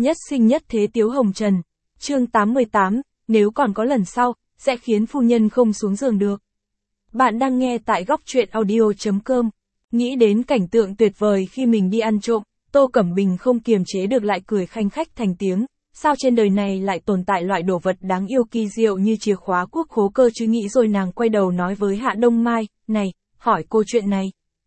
Nhất sinh nhất thế Tiếu Hồng Trần. Chương 88, nếu còn có lần sau, sẽ khiến phu nhân không xuống giường được. Bạn đang nghe tại góc truyện audio.com. Nghĩ đến cảnh tượng tuyệt vời khi mình đi ăn trộm, Tô Cẩm Bình không kiềm chế được lại cười khanh khách thành tiếng. Sao trên đời này lại tồn tại loại đồ vật đáng yêu kỳ diệu như chìa khóa quốc khố cơ chứ, nghĩ rồi nàng quay đầu nói với Hạ Đông Mai, này, hỏi cô chuyện này.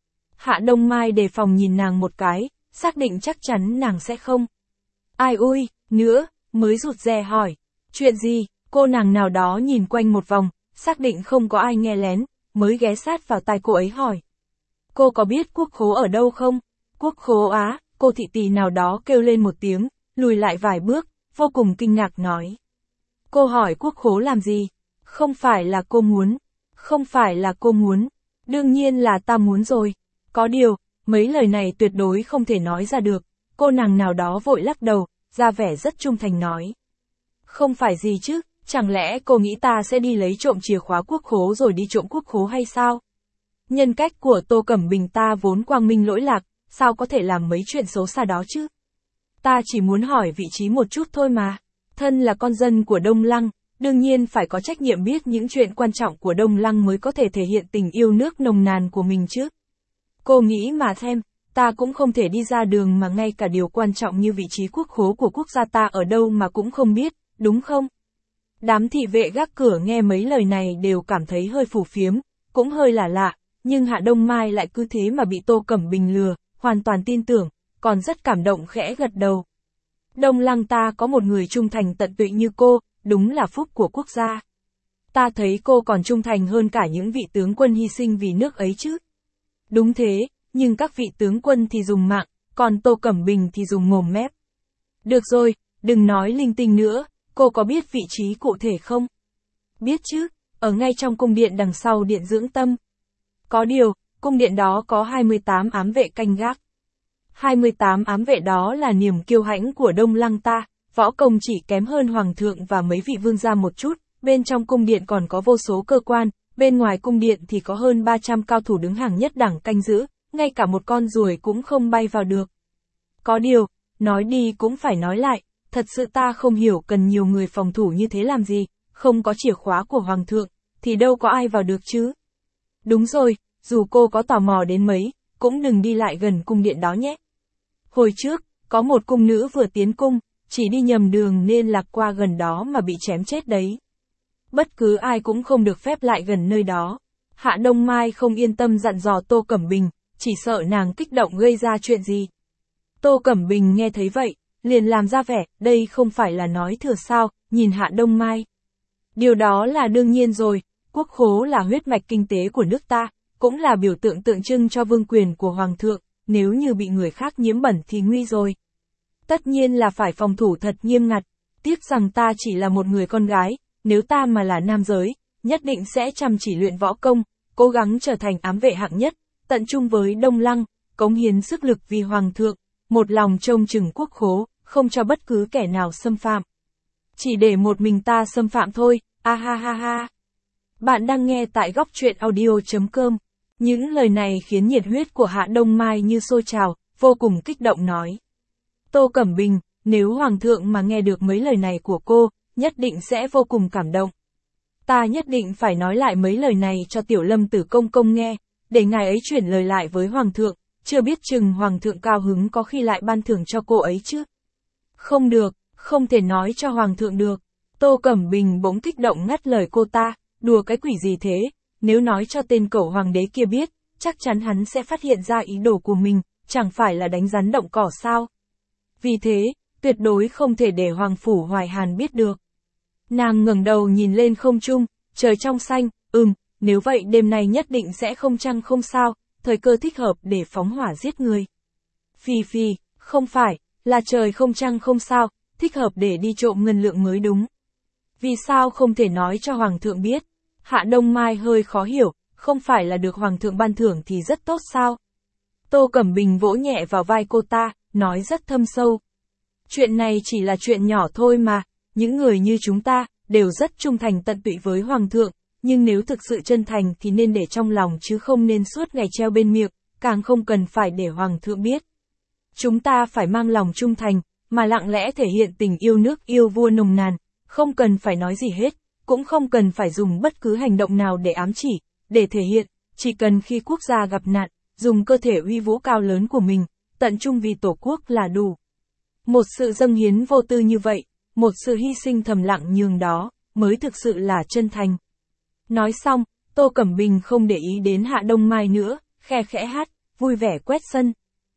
Hạ Đông Mai đề phòng nhìn nàng một cái, xác định chắc chắn nàng sẽ không. Ai ui, nữa, mới rụt rè hỏi. Chuyện gì, cô nàng nào đó nhìn quanh một vòng, xác định không có ai nghe lén, mới ghé sát vào tai cô ấy hỏi. Cô có biết quốc khố ở đâu không? Quốc khố á, cô thị tỳ nào đó kêu lên một tiếng, lùi lại vài bước, vô cùng kinh ngạc nói. Cô hỏi quốc khố làm gì? Không phải là cô muốn. Không phải là cô muốn. Đương nhiên là ta muốn rồi. Có điều, mấy lời này tuyệt đối không thể nói ra được. Cô nàng nào đó vội lắc đầu, ra vẻ rất trung thành nói. Không phải gì chứ, chẳng lẽ cô nghĩ ta sẽ đi lấy trộm chìa khóa quốc khố rồi đi trộm quốc khố hay sao? Nhân cách của Tô Cẩm Bình ta vốn quang minh lỗi lạc, sao có thể làm mấy chuyện xấu xa đó chứ? Ta chỉ muốn hỏi vị trí một chút thôi mà. Thân là con dân của Đông Lăng, đương nhiên phải có trách nhiệm biết những chuyện quan trọng của Đông Lăng mới có thể thể hiện tình yêu nước nồng nàn của mình chứ. Cô nghĩ mà xem, ta cũng không thể đi ra đường mà ngay cả điều quan trọng như vị trí quốc khố của quốc gia ta ở đâu mà cũng không biết, đúng không? Đám thị vệ gác cửa nghe mấy lời này đều cảm thấy hơi phù phiếm, cũng hơi lạ lạ, nhưng Hạ Đông Mai lại cứ thế mà bị Tô Cẩm Bình lừa, hoàn toàn tin tưởng, còn rất cảm động khẽ gật đầu. Đông Lăng ta có một người trung thành tận tụy như cô, đúng là phúc của quốc gia. Ta thấy cô còn trung thành hơn cả những vị tướng quân hy sinh vì nước ấy chứ. Đúng thế, nhưng các vị tướng quân thì dùng mạng, còn Tô Cẩm Bình thì dùng mồm mép. Được rồi, đừng nói linh tinh nữa, cô có biết vị trí cụ thể không? Biết chứ, ở ngay trong cung điện đằng sau điện dưỡng tâm. Có điều, cung điện đó có 28 ám vệ canh gác. 28 ám vệ đó là niềm kiêu hãnh của Đông Lăng ta, võ công chỉ kém hơn hoàng thượng và mấy vị vương gia một chút, bên trong cung điện còn có vô số cơ quan, bên ngoài cung điện thì có hơn 300 cao thủ đứng hàng nhất đẳng canh giữ, ngay cả một con ruồi cũng không bay vào được. Có điều, nói đi cũng phải nói lại, thật sự ta không hiểu cần nhiều người phòng thủ như thế làm gì, không có chìa khóa của hoàng thượng, thì đâu có ai vào được chứ. Đúng rồi, dù cô có tò mò đến mấy, cũng đừng đi lại gần cung điện đó nhé. Hồi trước, có một cung nữ vừa tiến cung, chỉ đi nhầm đường nên lạc qua gần đó mà bị chém chết đấy. Bất cứ ai cũng không được phép lại gần nơi đó. Hạ Đông Mai không yên tâm dặn dò Tô Cẩm Bình, chỉ sợ nàng kích động gây ra chuyện gì. Tô Cẩm Bình nghe thấy vậy, liền làm ra vẻ, đây không phải là nói thừa sao, nhìn Hạ Đông Mai. Điều đó là đương nhiên rồi, quốc khố là huyết mạch kinh tế của nước ta, cũng là biểu tượng tượng trưng cho vương quyền của hoàng thượng, nếu như bị người khác nhiễm bẩn thì nguy rồi. Tất nhiên là phải phòng thủ thật nghiêm ngặt, tiếc rằng ta chỉ là một người con gái, nếu ta mà là nam giới, nhất định sẽ chăm chỉ luyện võ công, cố gắng trở thành ám vệ hạng nhất, tận trung với Đông Lăng, cống hiến sức lực vì hoàng thượng, một lòng trông chừng quốc khố, không cho bất cứ kẻ nào xâm phạm. Chỉ để một mình ta xâm phạm thôi, a ha ha ha. Bạn đang nghe tại góc truyện audio.com. Những lời này khiến nhiệt huyết của Hạ Đông Mai như sôi trào, vô cùng kích động nói. Tô Cẩm Bình, nếu hoàng thượng mà nghe được mấy lời này của cô, nhất định sẽ vô cùng cảm động. Ta nhất định phải nói lại mấy lời này cho Tiểu Lâm Tử công công nghe, để ngài ấy chuyển lời lại với hoàng thượng, chưa biết chừng hoàng thượng cao hứng có khi lại ban thưởng cho cô ấy chứ. Không được, không thể nói cho hoàng thượng được. Tô Cẩm Bình bỗng kích động ngắt lời cô ta, đùa cái quỷ gì thế, nếu nói cho tên cẩu hoàng đế kia biết, chắc chắn hắn sẽ phát hiện ra ý đồ của mình, chẳng phải là đánh rắn động cỏ sao. Vì thế, tuyệt đối không thể để Hoàng Phủ Hoài Hàn biết được. Nàng ngẩng đầu nhìn lên không trung, trời trong xanh, nếu vậy đêm nay nhất định sẽ không trăng không sao, thời cơ thích hợp để phóng hỏa giết người. Phì, không phải, là trời không trăng không sao, thích hợp để đi trộm ngân lượng mới đúng. Vì sao không thể nói cho Hoàng thượng biết? Hạ Đông Mai hơi khó hiểu, không phải là được Hoàng thượng ban thưởng thì rất tốt sao? Tô Cẩm Bình vỗ nhẹ vào vai cô ta, nói rất thâm sâu. Chuyện này chỉ là chuyện nhỏ thôi mà, những người như chúng ta, đều rất trung thành tận tụy với Hoàng thượng, nhưng nếu thực sự chân thành thì nên để trong lòng chứ không nên suốt ngày treo bên miệng, càng không cần phải để Hoàng thượng biết. Chúng ta phải mang lòng trung thành, mà lặng lẽ thể hiện tình yêu nước yêu vua nồng nàn, không cần phải nói gì hết, cũng không cần phải dùng bất cứ hành động nào để ám chỉ, để thể hiện, chỉ cần khi quốc gia gặp nạn, dùng cơ thể uy vũ cao lớn của mình, tận trung vì Tổ quốc là đủ. Một sự dâng hiến vô tư như vậy, một sự hy sinh thầm lặng nhường đó, mới thực sự là chân thành. Nói xong, Tô Cẩm Bình không để ý đến Hạ Đông Mai nữa, khe khẽ hát, vui vẻ quét sân.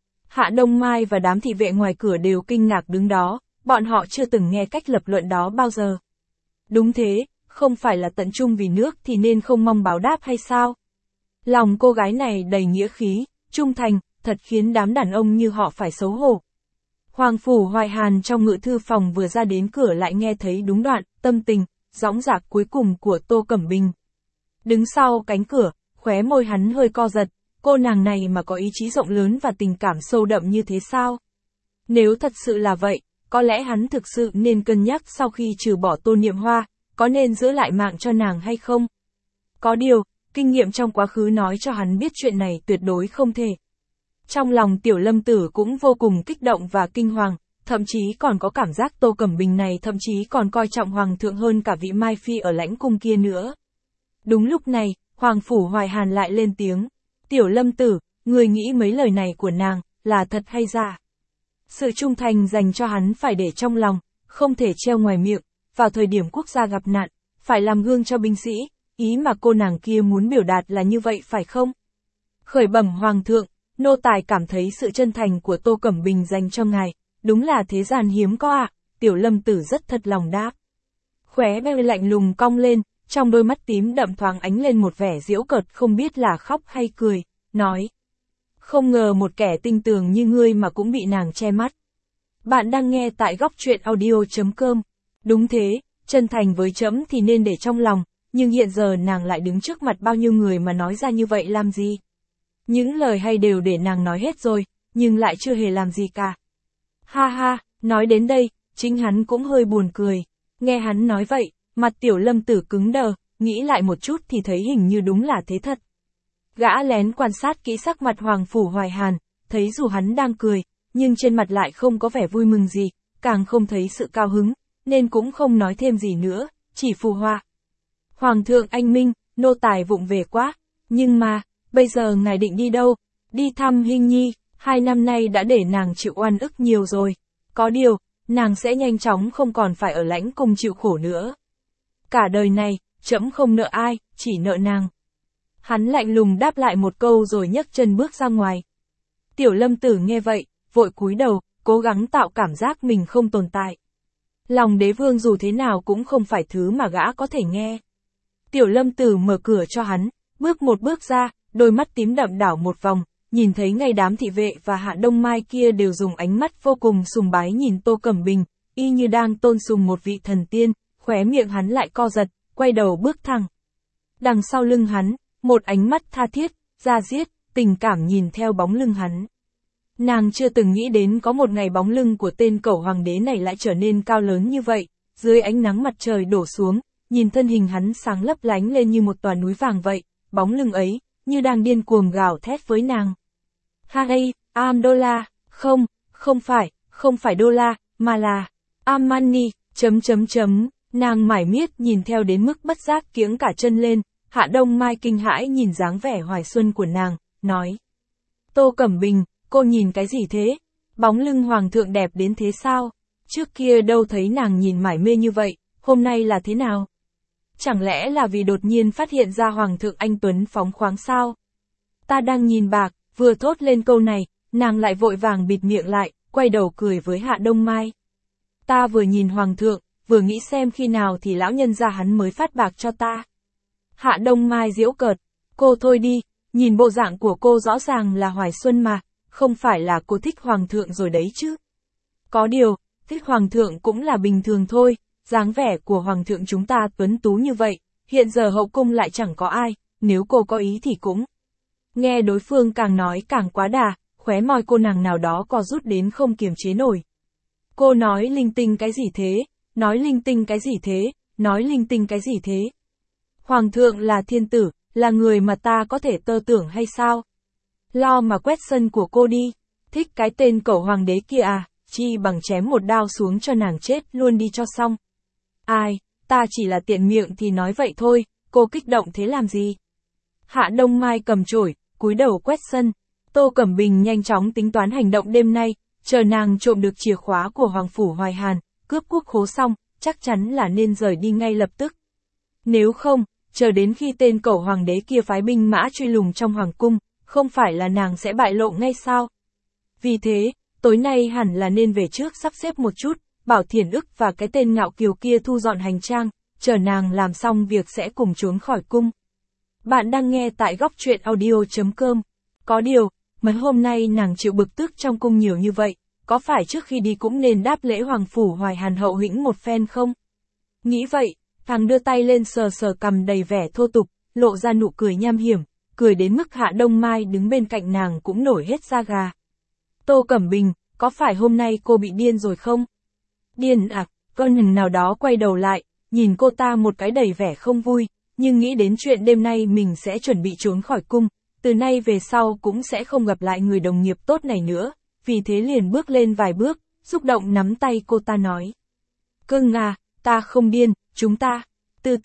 Hạ Đông Mai và đám thị vệ ngoài cửa đều kinh ngạc đứng đó, bọn họ chưa từng nghe cách lập luận đó bao giờ. Đúng thế, không phải là tận trung vì nước thì nên không mong báo đáp hay sao? Lòng cô gái này đầy nghĩa khí, trung thành, thật khiến đám đàn ông như họ phải xấu hổ. Hoàng Phủ Hoài Hàn trong ngự thư phòng vừa ra đến cửa lại nghe thấy đúng đoạn, tâm tình, dõng dạc cuối cùng của Tô Cẩm Bình. Đứng sau cánh cửa, khóe môi hắn hơi co giật, cô nàng này mà có ý chí rộng lớn và tình cảm sâu đậm như thế sao? Nếu thật sự là vậy, có lẽ hắn thực sự nên cân nhắc sau khi trừ bỏ Tô Niệm Hoa, có nên giữ lại mạng cho nàng hay không? Có điều, kinh nghiệm trong quá khứ nói cho hắn biết chuyện này tuyệt đối không thể. Trong lòng Tiểu Lâm Tử cũng vô cùng kích động và kinh hoàng, thậm chí còn có cảm giác Tô Cẩm Bình này thậm chí còn coi trọng Hoàng thượng hơn cả vị Mai Phi ở lãnh cung kia nữa. Đúng lúc này, Hoàng Phủ Hoài Hàn lại lên tiếng. Tiểu Lâm Tử, người nghĩ mấy lời này của nàng, là thật hay giả? Sự trung thành dành cho hắn phải để trong lòng, không thể treo ngoài miệng, vào thời điểm quốc gia gặp nạn, phải làm gương cho binh sĩ, ý mà cô nàng kia muốn biểu đạt là như vậy phải không? Khởi bẩm Hoàng thượng, nô tài cảm thấy sự chân thành của Tô Cẩm Bình dành cho ngài, đúng là thế gian hiếm có ạ, Tiểu Lâm Tử rất thật lòng đáp. Khóe môi lạnh lùng cong lên, trong đôi mắt tím đậm thoáng ánh lên một vẻ giễu cợt không biết là khóc hay cười, nói. Không ngờ một kẻ tinh tường như ngươi mà cũng bị nàng che mắt. Bạn đang nghe tại góc truyện audio.com. Đúng thế, chân thành với trẫm thì nên để trong lòng, nhưng hiện giờ nàng lại đứng trước mặt bao nhiêu người mà nói ra như vậy làm gì? Những lời hay đều để nàng nói hết rồi, nhưng lại chưa hề làm gì cả. Ha ha, nói đến đây, chính hắn cũng hơi buồn cười. Nghe hắn nói vậy, mặt Tiểu Lâm Tử cứng đờ, nghĩ lại một chút thì thấy hình như đúng là thế thật. Gã lén quan sát kỹ sắc mặt Hoàng Phủ Hoài Hàn, thấy dù hắn đang cười, nhưng trên mặt lại không có vẻ vui mừng gì, càng không thấy sự cao hứng, nên cũng không nói thêm gì nữa, chỉ phù hoa. Hoàng thượng anh minh, nô tài vụng về quá, nhưng mà, bây giờ ngài định đi đâu? Đi thăm Hinh Nhi, 2 năm nay đã để nàng chịu oan ức nhiều rồi. Có điều, nàng sẽ nhanh chóng không còn phải ở lãnh cung chịu khổ nữa. Cả đời này, trẫm không nợ ai, chỉ nợ nàng. Hắn lạnh lùng đáp lại một câu rồi nhấc chân bước ra ngoài. Tiểu Lâm Tử nghe vậy, vội cúi đầu, cố gắng tạo cảm giác mình không tồn tại. Lòng đế vương dù thế nào cũng không phải thứ mà gã có thể nghe. Tiểu Lâm Tử mở cửa cho hắn, bước một bước ra, đôi mắt tím đậm đảo một vòng, nhìn thấy ngay đám thị vệ và Hạ Đông Mai kia đều dùng ánh mắt vô cùng sùng bái nhìn Tô Cẩm Bình, y như đang tôn sùng một vị thần tiên, khóe miệng hắn lại co giật, quay đầu bước thẳng. Đằng sau lưng hắn, một ánh mắt tha thiết, da diết, tình cảm nhìn theo bóng lưng hắn. Nàng chưa từng nghĩ đến có một ngày bóng lưng của tên cẩu hoàng đế này lại trở nên cao lớn như vậy, dưới ánh nắng mặt trời đổ xuống, nhìn thân hình hắn sáng lấp lánh lên như một tòa núi vàng vậy, bóng lưng ấy, như đang điên cuồng gào thét với nàng. Hey, am đô la, không phải đô la, mà là, am money, nàng mải miết nhìn theo đến mức bất giác kiếng cả chân lên, Hạ Đông Mai kinh hãi nhìn dáng vẻ hoài xuân của nàng, nói. Tô Cẩm Bình, cô nhìn cái gì thế? Bóng lưng hoàng thượng đẹp đến thế sao? Trước kia đâu thấy nàng nhìn mải mê như vậy, hôm nay là thế nào? Chẳng lẽ là vì đột nhiên phát hiện ra hoàng thượng anh tuấn phóng khoáng sao? Ta đang nhìn bạc, vừa thốt lên câu này, nàng lại vội vàng bịt miệng lại, quay đầu cười với Hạ Đông Mai. Ta vừa nhìn hoàng thượng, vừa nghĩ xem khi nào thì lão nhân gia hắn mới phát bạc cho ta. Hạ Đông Mai giễu cợt, cô thôi đi, nhìn bộ dạng của cô rõ ràng là hoài xuân mà, không phải là cô thích hoàng thượng rồi đấy chứ. Có điều, thích hoàng thượng cũng là bình thường thôi, dáng vẻ của hoàng thượng chúng ta tuấn tú như vậy, hiện giờ hậu cung lại chẳng có ai, nếu cô có ý thì cũng. Nghe đối phương càng nói càng quá đà, khóe môi cô nàng nào đó co rút đến không kiềm chế nổi. Cô nói linh tinh cái gì thế, nói linh tinh cái gì thế, nói linh tinh cái gì thế. Hoàng thượng là thiên tử, là người mà ta có thể tơ tưởng hay sao? Lo mà quét sân của cô đi, thích cái tên cẩu hoàng đế kia à, chi bằng chém một đao xuống cho nàng chết luôn đi cho xong. Ai, ta chỉ là tiện miệng thì nói vậy thôi, cô kích động thế làm gì? Hạ Đông Mai cầm chổi, cúi đầu quét sân. Tô Cẩm Bình nhanh chóng tính toán hành động đêm nay, chờ nàng trộm được chìa khóa của Hoàng Phủ Hoài Hàn, cướp quốc khố xong, chắc chắn là nên rời đi ngay lập tức. Nếu không, chờ đến khi tên cẩu hoàng đế kia phái binh mã truy lùng trong hoàng cung, không phải là nàng sẽ bại lộ ngay sao? Vì thế, tối nay hẳn là nên về trước sắp xếp một chút, bảo Thiển Ức và cái tên Ngạo Kiều kia thu dọn hành trang, chờ nàng làm xong việc sẽ cùng trốn khỏi cung. Bạn đang nghe tại góc truyện audio.com. Có điều, mấy hôm nay nàng chịu bực tức trong cung nhiều như vậy, có phải trước khi đi cũng nên đáp lễ Hoàng Phủ Hoài Hàn hậu hĩnh một phen không? Nghĩ vậy, thằng đưa tay lên sờ sờ cằm đầy vẻ thô tục, lộ ra nụ cười nham hiểm, cười đến mức Hạ Đông Mai đứng bên cạnh nàng cũng nổi hết da gà. Tô Cẩm Bình, có phải hôm nay cô bị điên rồi không? Điên à? Con hừng nào đó quay đầu lại, nhìn cô ta một cái đầy vẻ không vui, nhưng nghĩ đến chuyện đêm nay mình sẽ chuẩn bị trốn khỏi cung, từ nay về sau cũng sẽ không gặp lại người đồng nghiệp tốt này nữa, vì thế liền bước lên vài bước, xúc động nắm tay cô ta nói. Cưng à, ta không điên, chúng ta, từ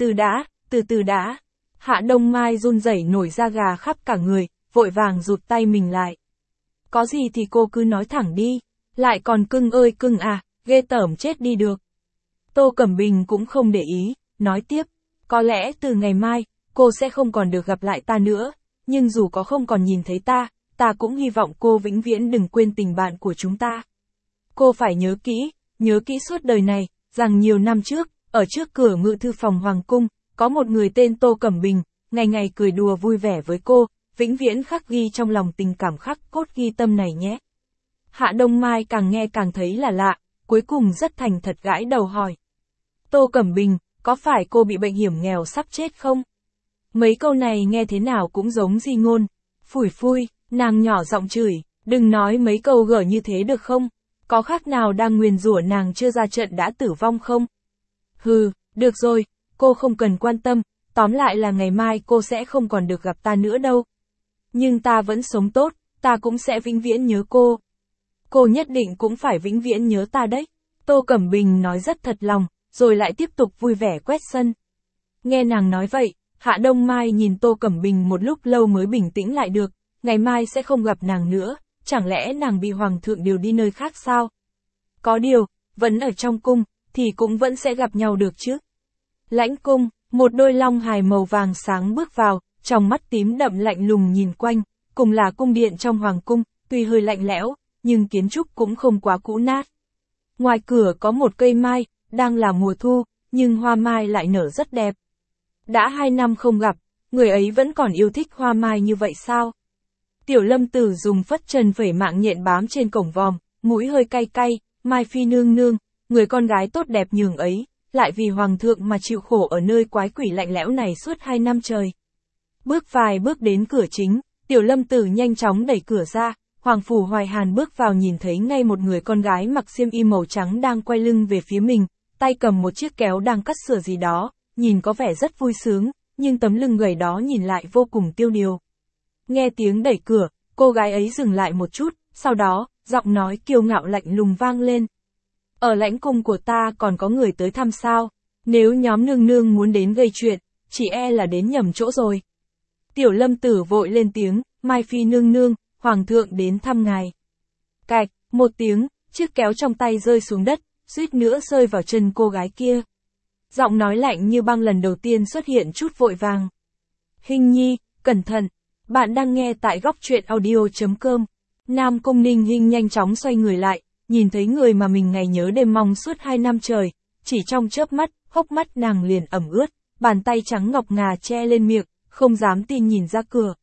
từ đã. Hạ Đông Mai run rẩy nổi da gà khắp cả người, vội vàng rụt tay mình lại. Có gì thì cô cứ nói thẳng đi, lại còn cưng ơi cưng à, ghê tởm chết đi được. Tô Cẩm Bình cũng không để ý, nói tiếp, có lẽ từ ngày mai, cô sẽ không còn được gặp lại ta nữa, nhưng dù có không còn nhìn thấy ta cũng hy vọng cô vĩnh viễn đừng quên tình bạn của chúng ta. Cô phải nhớ kỹ suốt đời này, rằng nhiều năm trước, ở trước cửa ngự thư phòng Hoàng Cung, có một người tên Tô Cẩm Bình, ngày ngày cười đùa vui vẻ với cô, vĩnh viễn khắc ghi trong lòng tình cảm khắc cốt ghi tâm này nhé. Hạ Đông Mai càng nghe càng thấy là lạ, cuối cùng rất thành thật gãi đầu hỏi. Tô Cẩm Bình, có phải cô bị bệnh hiểm nghèo sắp chết không? Mấy câu này nghe thế nào cũng giống di ngôn. Phủi phui, nàng nhỏ giọng chửi, đừng nói mấy câu gở như thế được không? Có khác nào đang nguyền rủa nàng chưa ra trận đã tử vong không? Hừ, được rồi, cô không cần quan tâm, tóm lại là ngày mai cô sẽ không còn được gặp ta nữa đâu. Nhưng ta vẫn sống tốt, ta cũng sẽ vĩnh viễn nhớ cô. Cô nhất định cũng phải vĩnh viễn nhớ ta đấy. Tô Cẩm Bình nói rất thật lòng, rồi lại tiếp tục vui vẻ quét sân. Nghe nàng nói vậy, Hạ Đông Mai nhìn Tô Cẩm Bình một lúc lâu mới bình tĩnh lại được, ngày mai sẽ không gặp nàng nữa, chẳng lẽ nàng bị Hoàng thượng điều đi nơi khác sao? Có điều, vẫn ở trong cung, thì cũng vẫn sẽ gặp nhau được chứ. Lãnh cung, một đôi long hài màu vàng sáng bước vào, trong mắt tím đậm lạnh lùng nhìn quanh, cùng là cung điện trong Hoàng cung, tuy hơi lạnh lẽo, nhưng kiến trúc cũng không quá cũ nát. Ngoài cửa có một cây mai, đang là mùa thu, nhưng hoa mai lại nở rất đẹp. Đã 2 năm không gặp, người ấy vẫn còn yêu thích hoa mai như vậy sao? Tiểu Lâm Tử dùng phất trần phẩy mạng nhện bám trên cổng vòm, mũi hơi cay cay, Mai Phi nương nương, người con gái tốt đẹp nhường ấy, lại vì Hoàng thượng mà chịu khổ ở nơi quái quỷ lạnh lẽo này suốt 2 năm trời. Bước vài bước đến cửa chính, Tiểu Lâm Tử nhanh chóng đẩy cửa ra, Hoàng Phủ Hoài Hàn bước vào nhìn thấy ngay một người con gái mặc xiêm y màu trắng đang quay lưng về phía mình, tay cầm một chiếc kéo đang cắt sửa gì đó, nhìn có vẻ rất vui sướng, nhưng tấm lưng gầy đó nhìn lại vô cùng tiêu điều. Nghe tiếng đẩy cửa, cô gái ấy dừng lại một chút, sau đó, giọng nói kiêu ngạo lạnh lùng vang lên. Ở lãnh cung của ta còn có người tới thăm sao? Nếu nhóm nương nương muốn đến gây chuyện, chỉ e là đến nhầm chỗ rồi. Tiểu Lâm Tử vội lên tiếng, Mai Phi nương nương, Hoàng thượng đến thăm ngài. Cạch, một tiếng, chiếc kéo trong tay rơi xuống đất, suýt nữa rơi vào chân cô gái kia. Giọng nói lạnh như băng lần đầu tiên xuất hiện chút vội vàng. Hình nhi, cẩn thận, bạn đang nghe tại góc truyện audio.com. Nam Cung Ninh Hinh nhanh chóng xoay người lại, nhìn thấy người mà mình ngày nhớ đêm mong suốt 2 năm trời, chỉ trong chớp mắt, hốc mắt nàng liền ẩm ướt, bàn tay trắng ngọc ngà che lên miệng, không dám tin nhìn ra cửa.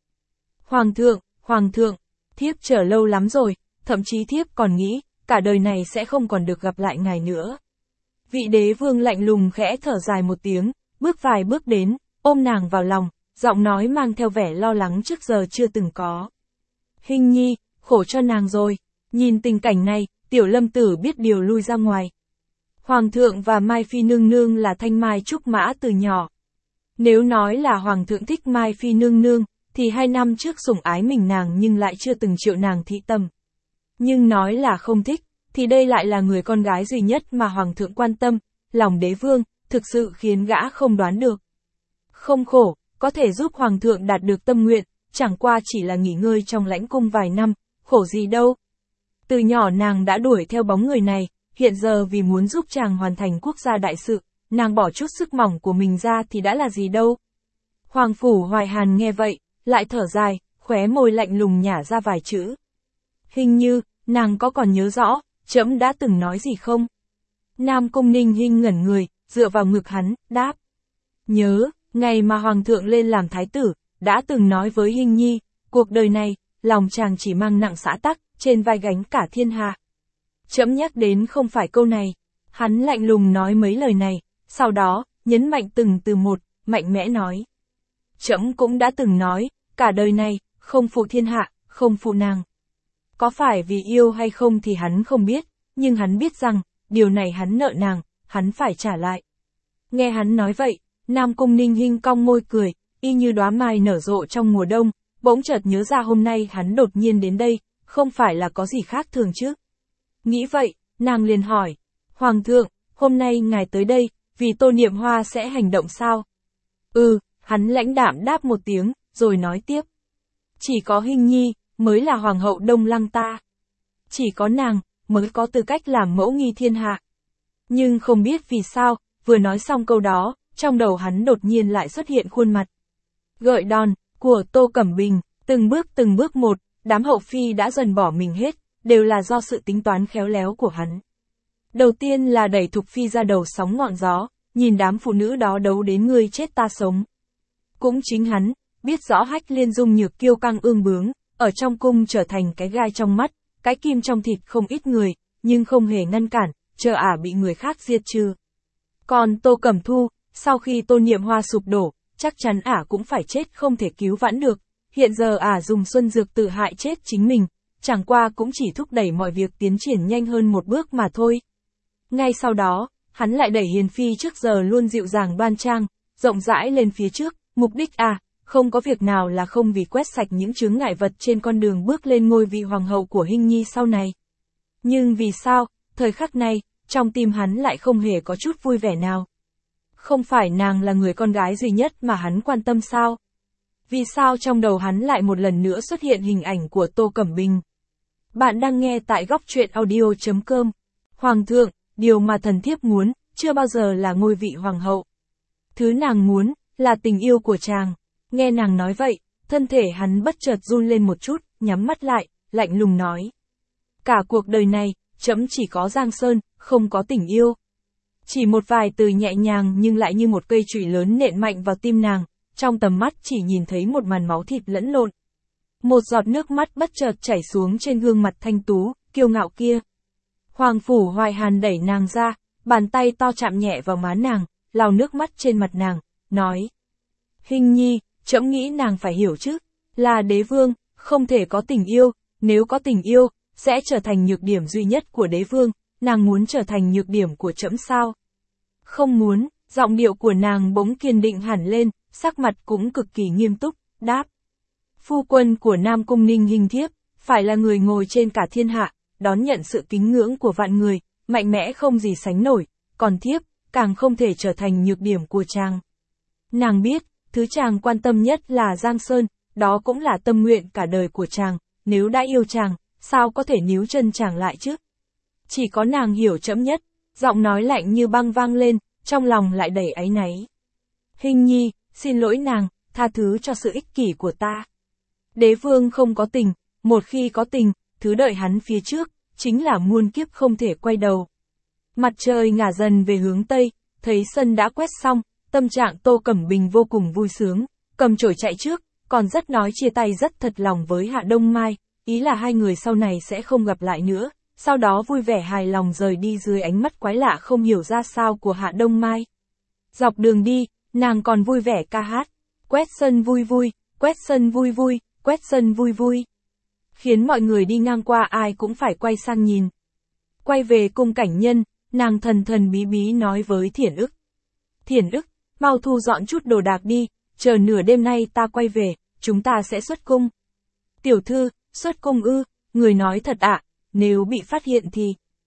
Hoàng thượng, thiếp chờ lâu lắm rồi, thậm chí thiếp còn nghĩ, cả đời này sẽ không còn được gặp lại ngài nữa. Vị đế vương lạnh lùng khẽ thở dài một tiếng, bước vài bước đến, ôm nàng vào lòng, giọng nói mang theo vẻ lo lắng trước giờ chưa từng có. Hình nhi, khổ cho nàng rồi, nhìn tình cảnh này, Tiểu Lâm Tử biết điều lui ra ngoài. Hoàng thượng và Mai Phi nương nương là thanh mai trúc mã từ nhỏ. Nếu nói là Hoàng thượng thích Mai Phi nương nương, thì 2 năm trước sủng ái mình nàng nhưng lại chưa từng chịu nàng thị tầm. Nhưng nói là không thích, thì đây lại là người con gái duy nhất mà Hoàng thượng quan tâm, lòng đế vương, thực sự khiến gã không đoán được. Không khổ, có thể giúp Hoàng thượng đạt được tâm nguyện, chẳng qua chỉ là nghỉ ngơi trong lãnh cung vài năm, khổ gì đâu. Từ nhỏ nàng đã đuổi theo bóng người này, hiện giờ vì muốn giúp chàng hoàn thành quốc gia đại sự, nàng bỏ chút sức mỏng của mình ra thì đã là gì đâu. Hoàng Phủ Hoài Hàn nghe vậy, lại thở dài, khóe môi lạnh lùng nhả ra vài chữ. Hình như, nàng có còn nhớ rõ, trẫm đã từng nói gì không? Nam Cung Ninh Hinh ngẩn người, dựa vào ngực hắn, đáp. Nhớ, ngày mà Hoàng thượng lên làm thái tử, đã từng nói với Hinh Nhi, cuộc đời này, lòng chàng chỉ mang nặng xã tắc, trên vai gánh cả thiên hạ. Trẫm nhắc đến không phải câu này, hắn lạnh lùng nói mấy lời này, sau đó, nhấn mạnh từng từ một, mạnh mẽ nói. Trẫm cũng đã từng nói, cả đời này, không phụ thiên hạ, không phụ nàng. Có phải vì yêu hay không thì hắn không biết, nhưng hắn biết rằng, điều này hắn nợ nàng, hắn phải trả lại. Nghe hắn nói vậy, Nam Cung Ninh Hinh cong môi cười, y như đóa mai nở rộ trong mùa đông, bỗng chợt nhớ ra hôm nay hắn đột nhiên đến đây, không phải là có gì khác thường chứ. Nghĩ vậy, nàng liền hỏi, Hoàng thượng, hôm nay ngài tới đây, vì Tô Niệm Hoa sẽ hành động sao? Hắn lãnh đạm đáp một tiếng, rồi nói tiếp. Chỉ có Hinh Nhi, mới là Hoàng hậu Đông Lăng ta. Chỉ có nàng, mới có tư cách làm mẫu nghi thiên hạ. Nhưng không biết vì sao, vừa nói xong câu đó, trong đầu hắn đột nhiên lại xuất hiện khuôn mặt gợi đòn của Tô Cẩm Bình, từng bước một, đám hậu phi đã dần bỏ mình hết, đều là do sự tính toán khéo léo của hắn. Đầu tiên là đẩy Thục Phi ra đầu sóng ngọn gió, nhìn đám phụ nữ đó đấu đến ngươi chết ta sống. Cũng chính hắn, biết rõ Hách Liên Dung nhược kiêu căng ương bướng, ở trong cung trở thành cái gai trong mắt, cái kim trong thịt không ít người, nhưng không hề ngăn cản, chờ ả bị người khác diệt trừ. Còn Tô Cẩm Thu, sau khi Tô Niệm Hoa sụp đổ, chắc chắn ả cũng phải chết không thể cứu vãn được, hiện giờ ả dùng xuân dược tự hại chết chính mình, chẳng qua cũng chỉ thúc đẩy mọi việc tiến triển nhanh hơn một bước mà thôi. Ngay sau đó, hắn lại đẩy Hiền Phi trước giờ luôn dịu dàng đoan trang, rộng rãi lên phía trước, mục đích không có việc nào là không vì quét sạch những chướng ngại vật trên con đường bước lên ngôi vị hoàng hậu của Hinh Nhi sau này. Nhưng vì sao, thời khắc này, trong tim hắn lại không hề có chút vui vẻ nào? Không phải nàng là người con gái duy nhất mà hắn quan tâm sao? Vì sao trong đầu hắn lại một lần nữa xuất hiện hình ảnh của Tô Cẩm Bình? Bạn đang nghe tại góc truyện audio.com. Hoàng thượng, điều mà thần thiếp muốn, chưa bao giờ là ngôi vị hoàng hậu. Thứ nàng muốn, là tình yêu của chàng. Nghe nàng nói vậy, thân thể hắn bất chợt run lên một chút, nhắm mắt lại, lạnh lùng nói. Cả cuộc đời này, trẫm chỉ có Giang Sơn, không có tình yêu. Chỉ một vài từ nhẹ nhàng nhưng lại như một cây chùy lớn nện mạnh vào tim nàng, trong tầm mắt chỉ nhìn thấy một màn máu thịt lẫn lộn. Một giọt nước mắt bất chợt chảy xuống trên gương mặt thanh tú, kiêu ngạo kia. Hoàng Phủ Hoài Hàn đẩy nàng ra, bàn tay to chạm nhẹ vào má nàng, lau nước mắt trên mặt nàng, nói. Hinh Nhi, trẫm nghĩ nàng phải hiểu chứ, là đế vương, không thể có tình yêu, nếu có tình yêu, sẽ trở thành nhược điểm duy nhất của đế vương, nàng muốn trở thành nhược điểm của trẫm sao? Không muốn, giọng điệu của nàng bỗng kiên định hẳn lên, sắc mặt cũng cực kỳ nghiêm túc, đáp. Phu quân của Nam Cung Ninh Hinh thiếp, phải là người ngồi trên cả thiên hạ, đón nhận sự kính ngưỡng của vạn người, mạnh mẽ không gì sánh nổi, còn thiếp, càng không thể trở thành nhược điểm của chàng. Nàng biết, thứ chàng quan tâm nhất là Giang Sơn, đó cũng là tâm nguyện cả đời của chàng, nếu đã yêu chàng, sao có thể níu chân chàng lại chứ? Chỉ có nàng hiểu trẫm nhất, giọng nói lạnh như băng vang lên, trong lòng lại đầy áy náy. Hinh Nhi, xin lỗi nàng, tha thứ cho sự ích kỷ của ta. Đế vương không có tình, một khi có tình, thứ đợi hắn phía trước, chính là muôn kiếp không thể quay đầu. Mặt trời ngả dần về hướng Tây, thấy sân đã quét xong, tâm trạng Tô Cẩm Bình vô cùng vui sướng, cầm chổi chạy trước, còn rất nói chia tay rất thật lòng với Hạ Đông Mai, ý là hai người sau này sẽ không gặp lại nữa, sau đó vui vẻ hài lòng rời đi dưới ánh mắt quái lạ không hiểu ra sao của Hạ Đông Mai. Dọc đường đi, nàng còn vui vẻ ca hát, quét sân vui vui, quét sân vui vui, quét sân vui vui. Khiến mọi người đi ngang qua ai cũng phải quay sang nhìn. Quay về cung Cảnh Nhân, nàng thần thần bí bí nói với Thiển Ức. Thiển Ức, mau thu dọn chút đồ đạc đi, chờ nửa đêm nay ta quay về, chúng ta sẽ xuất cung. Tiểu thư, xuất cung ư, người nói thật ạ, nếu bị phát hiện thì...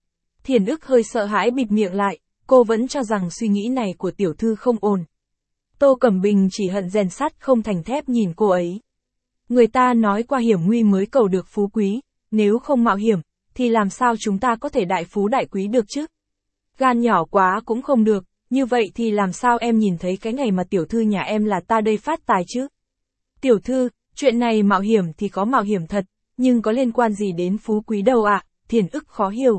Thiền ức hơi sợ hãi bịt miệng lại, cô vẫn cho rằng suy nghĩ này của tiểu thư không ổn. Tô Cẩm Bình chỉ hận rèn sắt không thành thép nhìn cô ấy. Người ta nói qua hiểm nguy mới cầu được phú quý, nếu không mạo hiểm, thì làm sao chúng ta có thể đại phú đại quý được chứ? Gan nhỏ quá cũng không được, như vậy thì làm sao em nhìn thấy cái ngày mà tiểu thư nhà em là ta đây phát tài chứ? Tiểu thư, chuyện này mạo hiểm thì có mạo hiểm thật, nhưng có liên quan gì đến phú quý đâu ạ? Thiền ức khó hiểu.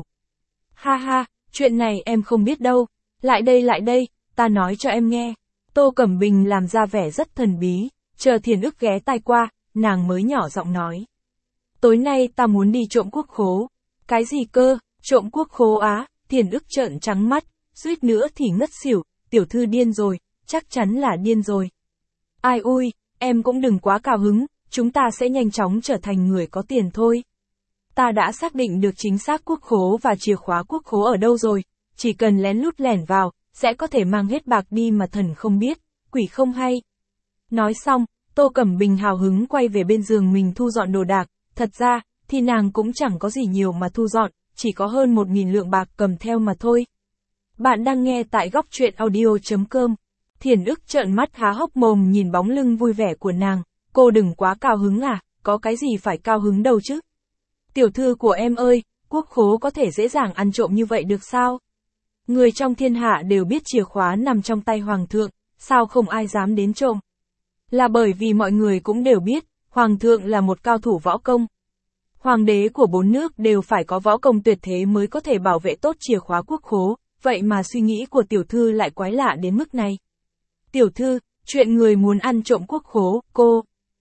Ha ha, chuyện này em không biết đâu, lại đây, ta nói cho em nghe. Tô Cẩm Bình làm ra vẻ rất thần bí, chờ Thiền ức ghé tai qua, nàng mới nhỏ giọng nói. Tối nay ta muốn đi trộm quốc khố. Cái gì cơ, trộm quốc khố á? Thiền ức trợn trắng mắt, suýt nữa thì ngất xỉu, tiểu thư điên rồi, chắc chắn là điên rồi. Ai ui, em cũng đừng quá cao hứng, chúng ta sẽ nhanh chóng trở thành người có tiền thôi. Ta đã xác định được chính xác quốc khố và chìa khóa quốc khố ở đâu rồi, chỉ cần lén lút lẻn vào, sẽ có thể mang hết bạc đi mà thần không biết, quỷ không hay. Nói xong, Tô Cẩm Bình hào hứng quay về bên giường mình thu dọn đồ đạc, thật ra, thì nàng cũng chẳng có gì nhiều mà thu dọn, chỉ có hơn 1.000 lượng bạc cầm theo mà thôi. Bạn đang nghe tại góc truyện audio.com. Thiền ức trợn mắt há hốc mồm nhìn bóng lưng vui vẻ của nàng, cô đừng quá cao hứng à, có cái gì phải cao hứng đâu chứ. Tiểu thư của em ơi, quốc khố có thể dễ dàng ăn trộm như vậy được sao? Người trong thiên hạ đều biết chìa khóa nằm trong tay hoàng thượng, sao không ai dám đến trộm? Là bởi vì mọi người cũng đều biết, hoàng thượng là một cao thủ võ công. Hoàng đế của 4 nước đều phải có võ công tuyệt thế mới có thể bảo vệ tốt chìa khóa quốc khố, vậy mà suy nghĩ của tiểu thư lại quái lạ đến mức này. Tiểu thư, chuyện người muốn ăn trộm quốc khố, cô.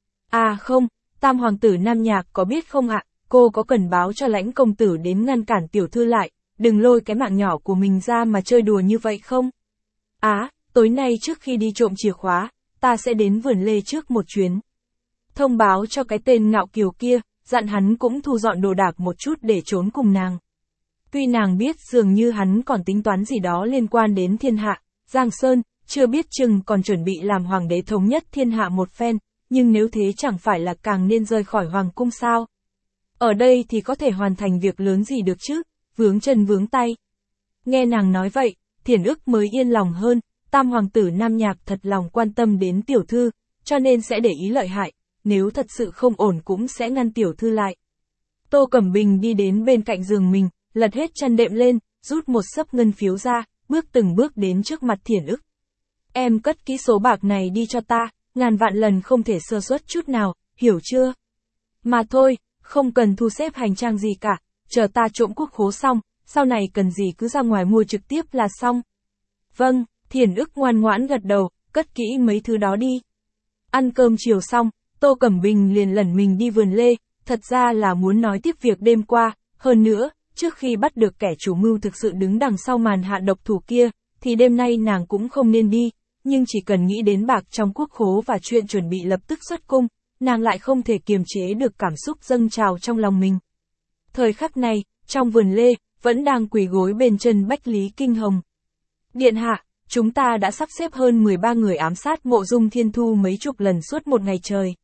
À không, tam hoàng tử Nam Nhạc có biết không ạ, cô có cần báo cho Lãnh công tử đến ngăn cản tiểu thư lại, đừng lôi cái mạng nhỏ của mình ra mà chơi đùa như vậy không? Tối nay trước khi đi trộm chìa khóa, ta sẽ đến vườn lê trước một chuyến. Thông báo cho cái tên Ngạo Kiều kia, dặn hắn cũng thu dọn đồ đạc một chút để trốn cùng nàng. Tuy nàng biết dường như hắn còn tính toán gì đó liên quan đến thiên hạ, Giang Sơn, chưa biết chừng còn chuẩn bị làm hoàng đế thống nhất thiên hạ một phen, nhưng nếu thế chẳng phải là càng nên rời khỏi hoàng cung sao? Ở đây thì có thể hoàn thành việc lớn gì được chứ, vướng chân vướng tay. Nghe nàng nói vậy, Thiền ức mới yên lòng hơn, tam hoàng tử Nam Nhạc thật lòng quan tâm đến tiểu thư, cho nên sẽ để ý lợi hại, nếu thật sự không ổn cũng sẽ ngăn tiểu thư lại. Tô Cẩm Bình đi đến bên cạnh giường mình, lật hết chăn đệm lên, rút một xấp ngân phiếu ra, bước từng bước đến trước mặt Thiền ức. Em cất kỹ số bạc này đi cho ta, ngàn vạn lần không thể sơ suất chút nào, hiểu chưa? Mà thôi, không cần thu xếp hành trang gì cả, chờ ta trộm quốc khố xong, sau này cần gì cứ ra ngoài mua trực tiếp là xong. Vâng, Thiền ức ngoan ngoãn gật đầu, cất kỹ mấy thứ đó đi. Ăn cơm chiều xong, Tô Cẩm Bình liền lẩn mình đi vườn lê, thật ra là muốn nói tiếp việc đêm qua, hơn nữa, trước khi bắt được kẻ chủ mưu thực sự đứng đằng sau màn hạ độc thủ kia, thì đêm nay nàng cũng không nên đi, nhưng chỉ cần nghĩ đến bạc trong quốc khố và chuyện chuẩn bị lập tức xuất cung, nàng lại không thể kiềm chế được cảm xúc dâng trào trong lòng mình. Thời khắc này, trong vườn lê, vẫn đang quỳ gối bên chân Bách Lý Kinh Hồng. Điện hạ, chúng ta đã sắp xếp hơn 13 người ám sát Mộ Dung Thiên Thu mấy chục lần suốt một ngày trời.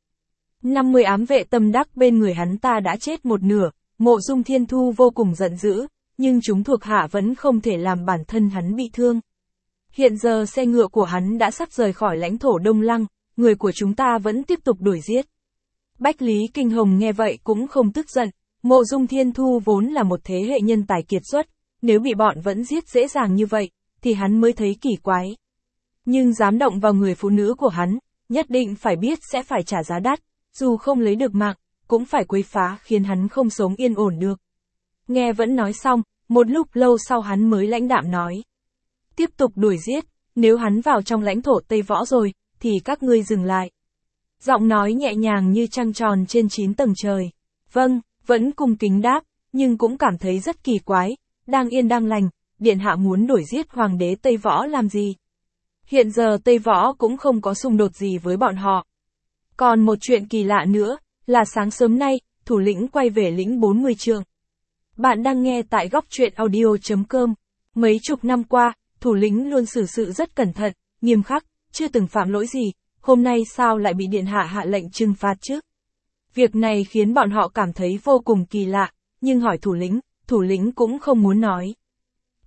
50 ám vệ tâm đắc bên người hắn ta đã chết một nửa, Mộ Dung Thiên Thu vô cùng giận dữ, nhưng chúng thuộc hạ vẫn không thể làm bản thân hắn bị thương. Hiện giờ xe ngựa của hắn đã sắp rời khỏi lãnh thổ Đông Lăng, người của chúng ta vẫn tiếp tục đuổi giết. Bách Lý Kinh Hồng nghe vậy cũng không tức giận, Mộ Dung Thiên Thu vốn là một thế hệ nhân tài kiệt xuất, nếu bị bọn vẫn giết dễ dàng như vậy, thì hắn mới thấy kỳ quái. Nhưng dám động vào người phụ nữ của hắn, nhất định phải biết sẽ phải trả giá đắt, dù không lấy được mạng, cũng phải quấy phá khiến hắn không sống yên ổn được. Nghe vẫn nói xong, một lúc lâu sau hắn mới lãnh đạm nói. Tiếp tục đuổi giết, nếu hắn vào trong lãnh thổ Tây Võ rồi, thì các ngươi dừng lại. Giọng nói nhẹ nhàng như trăng tròn trên 9 tầng trời. Vâng, vẫn cung kính đáp, nhưng cũng cảm thấy rất kỳ quái, đang yên đang lành, điện hạ muốn đuổi giết hoàng đế Tây Võ làm gì? Hiện giờ Tây Võ cũng không có xung đột gì với bọn họ. Còn một chuyện kỳ lạ nữa, là sáng sớm nay, thủ lĩnh quay về lĩnh 40 trượng. Bạn đang nghe tại góc truyện audio.com. Mấy chục năm qua, thủ lĩnh luôn xử sự rất cẩn thận, nghiêm khắc, chưa từng phạm lỗi gì, hôm nay sao lại bị điện hạ hạ lệnh trừng phạt chứ? Việc này khiến bọn họ cảm thấy vô cùng kỳ lạ, nhưng hỏi thủ lĩnh cũng không muốn nói.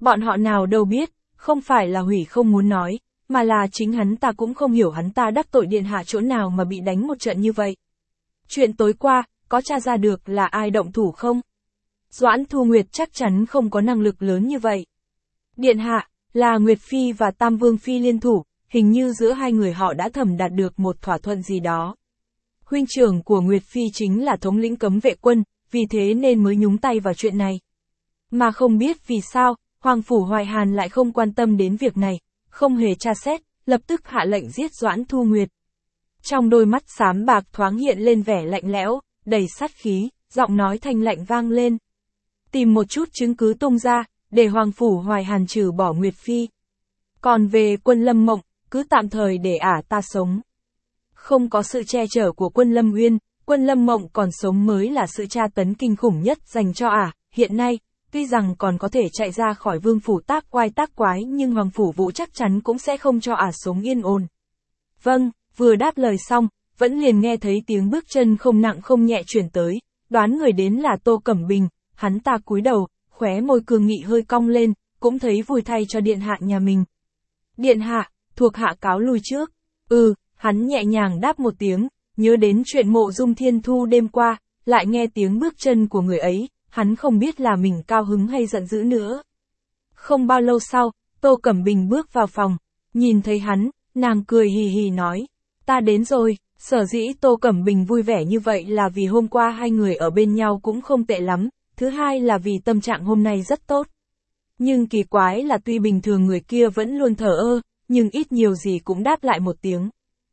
Bọn họ nào đâu biết, không phải là hủy không muốn nói, mà là chính hắn ta cũng không hiểu hắn ta đắc tội điện hạ chỗ nào mà bị đánh một trận như vậy. Chuyện tối qua, có tra ra được là ai động thủ không? Doãn Thu Nguyệt chắc chắn không có năng lực lớn như vậy. Điện hạ, là Nguyệt Phi và Tam Vương Phi liên thủ, hình như giữa hai người họ đã thầm đạt được một thỏa thuận gì đó. Huynh trưởng của Nguyệt Phi chính là thống lĩnh cấm vệ quân, vì thế nên mới nhúng tay vào chuyện này. Mà không biết vì sao, Hoàng Phủ Hoài Hàn lại không quan tâm đến việc này, không hề tra xét, lập tức hạ lệnh giết Doãn Thu Nguyệt. Trong đôi mắt xám bạc thoáng hiện lên vẻ lạnh lẽo, đầy sát khí, giọng nói thanh lạnh vang lên. Tìm một chút chứng cứ tung ra, để Hoàng Phủ Hoài Hàn trừ bỏ Nguyệt Phi. Còn về Quân Lâm Mộng, cứ tạm thời để ả ta sống. Không có sự che chở của Quân Lâm Uyên, Quân Lâm Mộng còn sống mới là sự tra tấn kinh khủng nhất dành cho ả. Hiện nay, tuy rằng còn có thể chạy ra khỏi vương phủ tác oai tác quái nhưng Hoàng Phủ Vũ chắc chắn cũng sẽ không cho ả sống yên ổn. Vâng, vừa đáp lời xong, vẫn liền nghe thấy tiếng bước chân không nặng không nhẹ chuyển tới, đoán người đến là Tô Cẩm Bình, hắn ta cúi đầu, khóe môi cường nghị hơi cong lên, cũng thấy vui thay cho điện hạ nhà mình. Điện hạ, thuộc hạ cáo lui trước. Hắn nhẹ nhàng đáp một tiếng, nhớ đến chuyện Mộ Dung Thiên Thu đêm qua, lại nghe tiếng bước chân của người ấy, hắn không biết là mình cao hứng hay giận dữ nữa. Không bao lâu sau, Tô Cẩm Bình bước vào phòng, nhìn thấy hắn, nàng cười hì hì nói, ta đến rồi. Sở dĩ Tô Cẩm Bình vui vẻ như vậy là vì hôm qua hai người ở bên nhau cũng không tệ lắm, thứ hai là vì tâm trạng hôm nay rất tốt. Nhưng kỳ quái là tuy bình thường người kia vẫn luôn thờ ơ, nhưng ít nhiều gì cũng đáp lại một tiếng.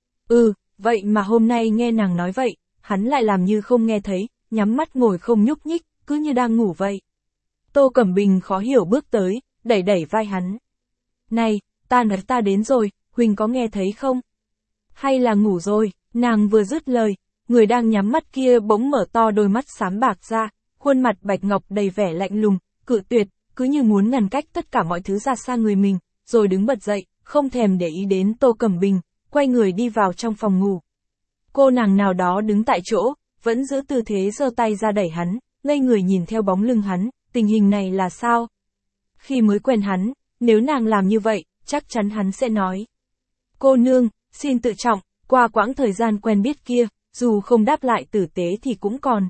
Vậy mà hôm nay nghe nàng nói vậy, hắn lại làm như không nghe thấy, nhắm mắt ngồi không nhúc nhích, cứ như đang ngủ vậy. Tô Cẩm Bình khó hiểu bước tới, đẩy đẩy vai hắn. Này, ta đến rồi, Huỳnh có nghe thấy không? Hay là ngủ rồi? Nàng vừa dứt lời, người đang nhắm mắt kia bỗng mở to đôi mắt xám bạc ra, khuôn mặt bạch ngọc đầy vẻ lạnh lùng, cự tuyệt, cứ như muốn ngăn cách tất cả mọi thứ ra xa người mình, rồi đứng bật dậy, không thèm để ý đến Tô Cẩm Bình, quay người đi vào trong phòng ngủ. Cô nàng nào đó đứng tại chỗ, vẫn giữ tư thế giơ tay ra đẩy hắn, ngây người nhìn theo bóng lưng hắn, tình hình này là sao? Khi mới quen hắn, nếu nàng làm như vậy, chắc chắn hắn sẽ nói. Cô nương, xin tự trọng, qua quãng thời gian quen biết kia, dù không đáp lại tử tế thì cũng còn.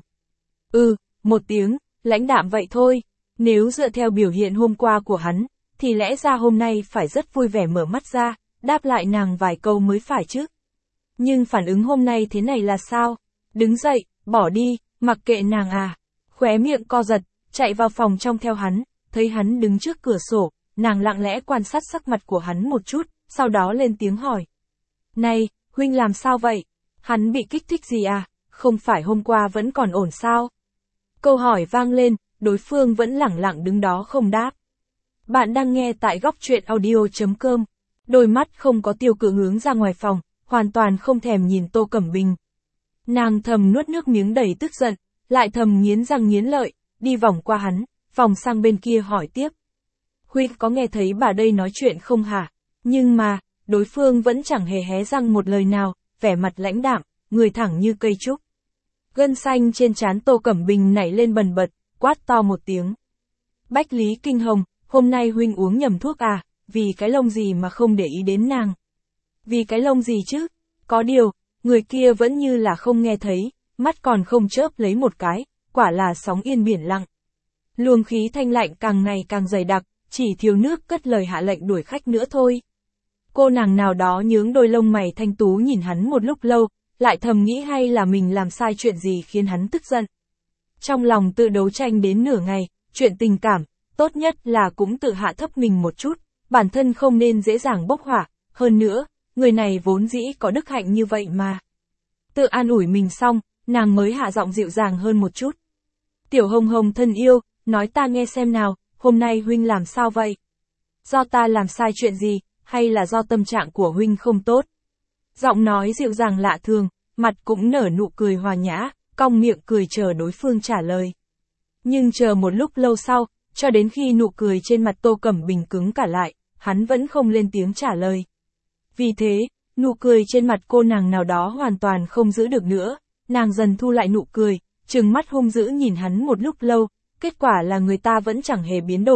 Một tiếng, lãnh đạm vậy thôi. Nếu dựa theo biểu hiện hôm qua của hắn, thì lẽ ra hôm nay phải rất vui vẻ mở mắt ra, đáp lại nàng vài câu mới phải chứ. Nhưng phản ứng hôm nay thế này là sao? Đứng dậy, bỏ đi, mặc kệ nàng à. Khóe miệng co giật, chạy vào phòng trong theo hắn, thấy hắn đứng trước cửa sổ, nàng lặng lẽ quan sát sắc mặt của hắn một chút, sau đó lên tiếng hỏi. Này, huynh làm sao vậy? Hắn bị kích thích gì à? Không phải hôm qua vẫn còn ổn sao? Câu hỏi vang lên, đối phương vẫn lẳng lặng đứng đó không đáp. Bạn đang nghe tại góc truyện audio.com. Đôi mắt không có tiêu cự hướng ra ngoài phòng, hoàn toàn không thèm nhìn Tô Cẩm Bình. Nàng thầm nuốt nước miếng đầy tức giận, lại thầm nghiến răng nghiến lợi, đi vòng qua hắn, vòng sang bên kia hỏi tiếp. Huynh có nghe thấy bà đây nói chuyện không hả? Nhưng mà, đối phương vẫn chẳng hề hé răng một lời nào, vẻ mặt lãnh đạm, người thẳng như cây trúc. Gân xanh trên trán Tô Cẩm Bình nảy lên bần bật, quát to một tiếng. Bách Lý Kinh Hồng, hôm nay huynh uống nhầm thuốc à, vì cái lông gì mà không để ý đến nàng? Vì cái lông gì chứ? Có điều, người kia vẫn như là không nghe thấy, mắt còn không chớp lấy một cái, quả là sóng yên biển lặng. Luồng khí thanh lạnh càng ngày càng dày đặc, chỉ thiếu nước cất lời hạ lệnh đuổi khách nữa thôi. Cô nàng nào đó nhướng đôi lông mày thanh tú nhìn hắn một lúc lâu, lại thầm nghĩ hay là mình làm sai chuyện gì khiến hắn tức giận. Trong lòng tự đấu tranh đến nửa ngày, chuyện tình cảm, tốt nhất là cũng tự hạ thấp mình một chút, bản thân không nên dễ dàng bốc hỏa, hơn nữa, người này vốn dĩ có đức hạnh như vậy mà. Tự an ủi mình xong, nàng mới hạ giọng dịu dàng hơn một chút. Tiểu Hồng Hồng thân yêu, nói ta nghe xem nào, hôm nay huynh làm sao vậy? Do ta làm sai chuyện gì, hay là do tâm trạng của huynh không tốt? Giọng nói dịu dàng lạ thường, mặt cũng nở nụ cười hòa nhã, cong miệng cười chờ đối phương trả lời. Nhưng chờ một lúc lâu sau, cho đến khi nụ cười trên mặt Tô Cẩm Bình cứng cả lại, hắn vẫn không lên tiếng trả lời. Vì thế, nụ cười trên mặt cô nàng nào đó hoàn toàn không giữ được nữa, nàng dần thu lại nụ cười, trừng mắt hung dữ nhìn hắn một lúc lâu, kết quả là người ta vẫn chẳng hề biến đổi,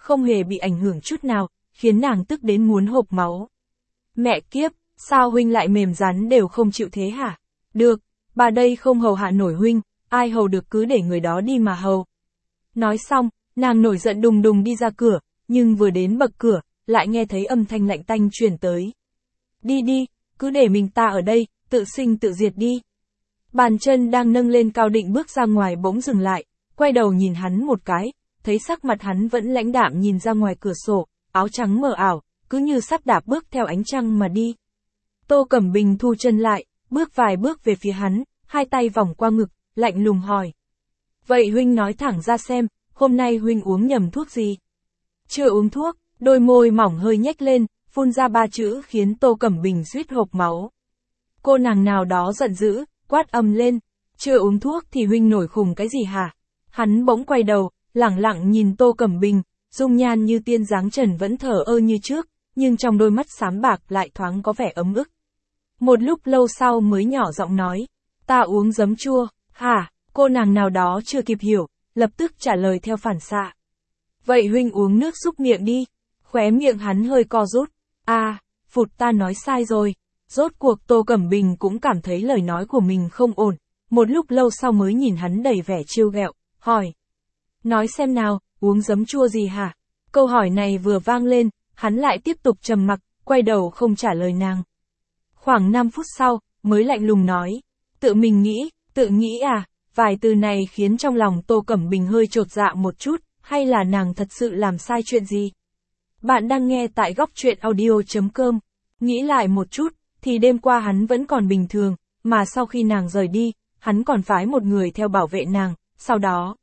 không hề bị ảnh hưởng chút nào, khiến nàng tức đến muốn hộc máu. Mẹ kiếp, sao huynh lại mềm rắn đều không chịu thế hả? Được, bà đây không hầu hạ nổi huynh, ai hầu được cứ để người đó đi mà hầu. Nói xong, nàng nổi giận đùng đùng đi ra cửa, nhưng vừa đến bậc cửa, lại nghe thấy âm thanh lạnh tanh truyền tới. Đi đi, cứ để mình ta ở đây, tự sinh tự diệt đi. Bàn chân đang nâng lên cao định bước ra ngoài bỗng dừng lại, quay đầu nhìn hắn một cái, thấy sắc mặt hắn vẫn lãnh đạm nhìn ra ngoài cửa sổ, áo trắng mờ ảo, cứ như sắp đạp bước theo ánh trăng mà đi. Tô Cẩm Bình thu chân lại, bước vài bước về phía hắn, hai tay vòng qua ngực, lạnh lùng hỏi. Vậy huynh nói thẳng ra xem, hôm nay huynh uống nhầm thuốc gì? Chưa uống thuốc, đôi môi mỏng hơi nhếch lên, phun ra ba chữ khiến Tô Cẩm Bình suýt hộc máu. Cô nàng nào đó giận dữ, quát ầm lên, chưa uống thuốc thì huynh nổi khùng cái gì hả? Hắn bỗng quay đầu, lẳng lặng nhìn Tô Cẩm Bình, dung nhan như tiên dáng trần vẫn thờ ơ như trước, nhưng trong đôi mắt xám bạc lại thoáng có vẻ ấm ức. Một lúc lâu sau mới nhỏ giọng nói, ta uống giấm chua, hả? Cô nàng nào đó chưa kịp hiểu, lập tức trả lời theo phản xạ. Vậy huynh uống nước xúc miệng đi. Khóe miệng hắn hơi co rút. Phụt ta nói sai rồi. Rốt cuộc Tô Cẩm Bình cũng cảm thấy lời nói của mình không ổn. Một lúc lâu sau mới nhìn hắn đầy vẻ trêu ghẹo, hỏi. Nói xem nào, uống giấm chua gì hả? Câu hỏi này vừa vang lên, hắn lại tiếp tục trầm mặc, quay đầu không trả lời nàng. Khoảng 5 phút sau, mới lạnh lùng nói. Tự mình nghĩ, tự nghĩ à? Vài từ này khiến trong lòng Tô Cẩm Bình hơi chột dạ một chút, hay là nàng thật sự làm sai chuyện gì? Bạn đang nghe tại góc truyện audio.com. Nghĩ lại một chút, thì đêm qua hắn vẫn còn bình thường, mà sau khi nàng rời đi, hắn còn phái một người theo bảo vệ nàng, sau đó.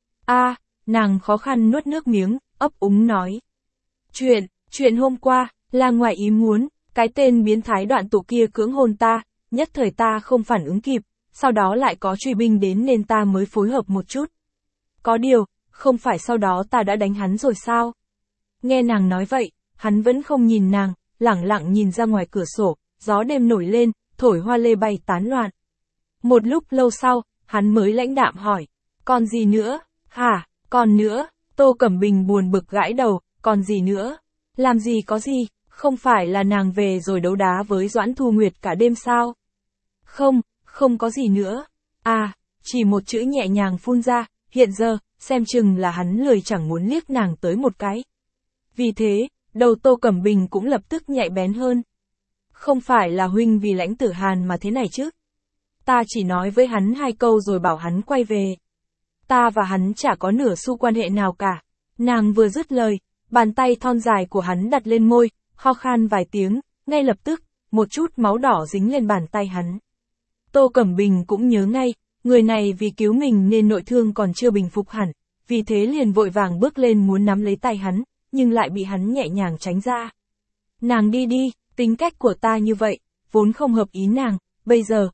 Nàng khó khăn nuốt nước miếng, ấp úng nói. Chuyện hôm qua, là ngoài ý muốn, cái tên biến thái đoạn tụ kia cưỡng hôn ta, nhất thời ta không phản ứng kịp, sau đó lại có truy binh đến nên ta mới phối hợp một chút. Có điều, không phải sau đó ta đã đánh hắn rồi sao? Nghe nàng nói vậy, hắn vẫn không nhìn nàng, lẳng lặng nhìn ra ngoài cửa sổ, gió đêm nổi lên, thổi hoa lê bay tán loạn. Một lúc lâu sau, hắn mới lãnh đạm hỏi, còn gì nữa? Hả, còn nữa? Tô Cẩm Bình buồn bực gãi đầu, còn gì nữa? Làm gì có gì, không phải là nàng về rồi đấu đá với Doãn Thu Nguyệt cả đêm sao? Không có gì nữa. Chỉ một chữ nhẹ nhàng phun ra, hiện giờ, xem chừng là hắn lười chẳng muốn liếc nàng tới một cái. Vì thế, đầu Tô Cẩm Bình cũng lập tức nhạy bén hơn. Không phải là huynh vì Lãnh Tử Hàn mà thế này chứ? Ta chỉ nói với hắn 2 câu rồi bảo hắn quay về. Ta và hắn chả có nửa xu quan hệ nào cả. Nàng vừa dứt lời, bàn tay thon dài của hắn đặt lên môi, ho khan vài tiếng, ngay lập tức, một chút máu đỏ dính lên bàn tay hắn. Tô Cẩm Bình cũng nhớ ngay, người này vì cứu mình nên nội thương còn chưa bình phục hẳn, vì thế liền vội vàng bước lên muốn nắm lấy tay hắn, nhưng lại bị hắn nhẹ nhàng tránh ra. Nàng đi đi, tính cách của ta như vậy, vốn không hợp ý nàng, bây giờ,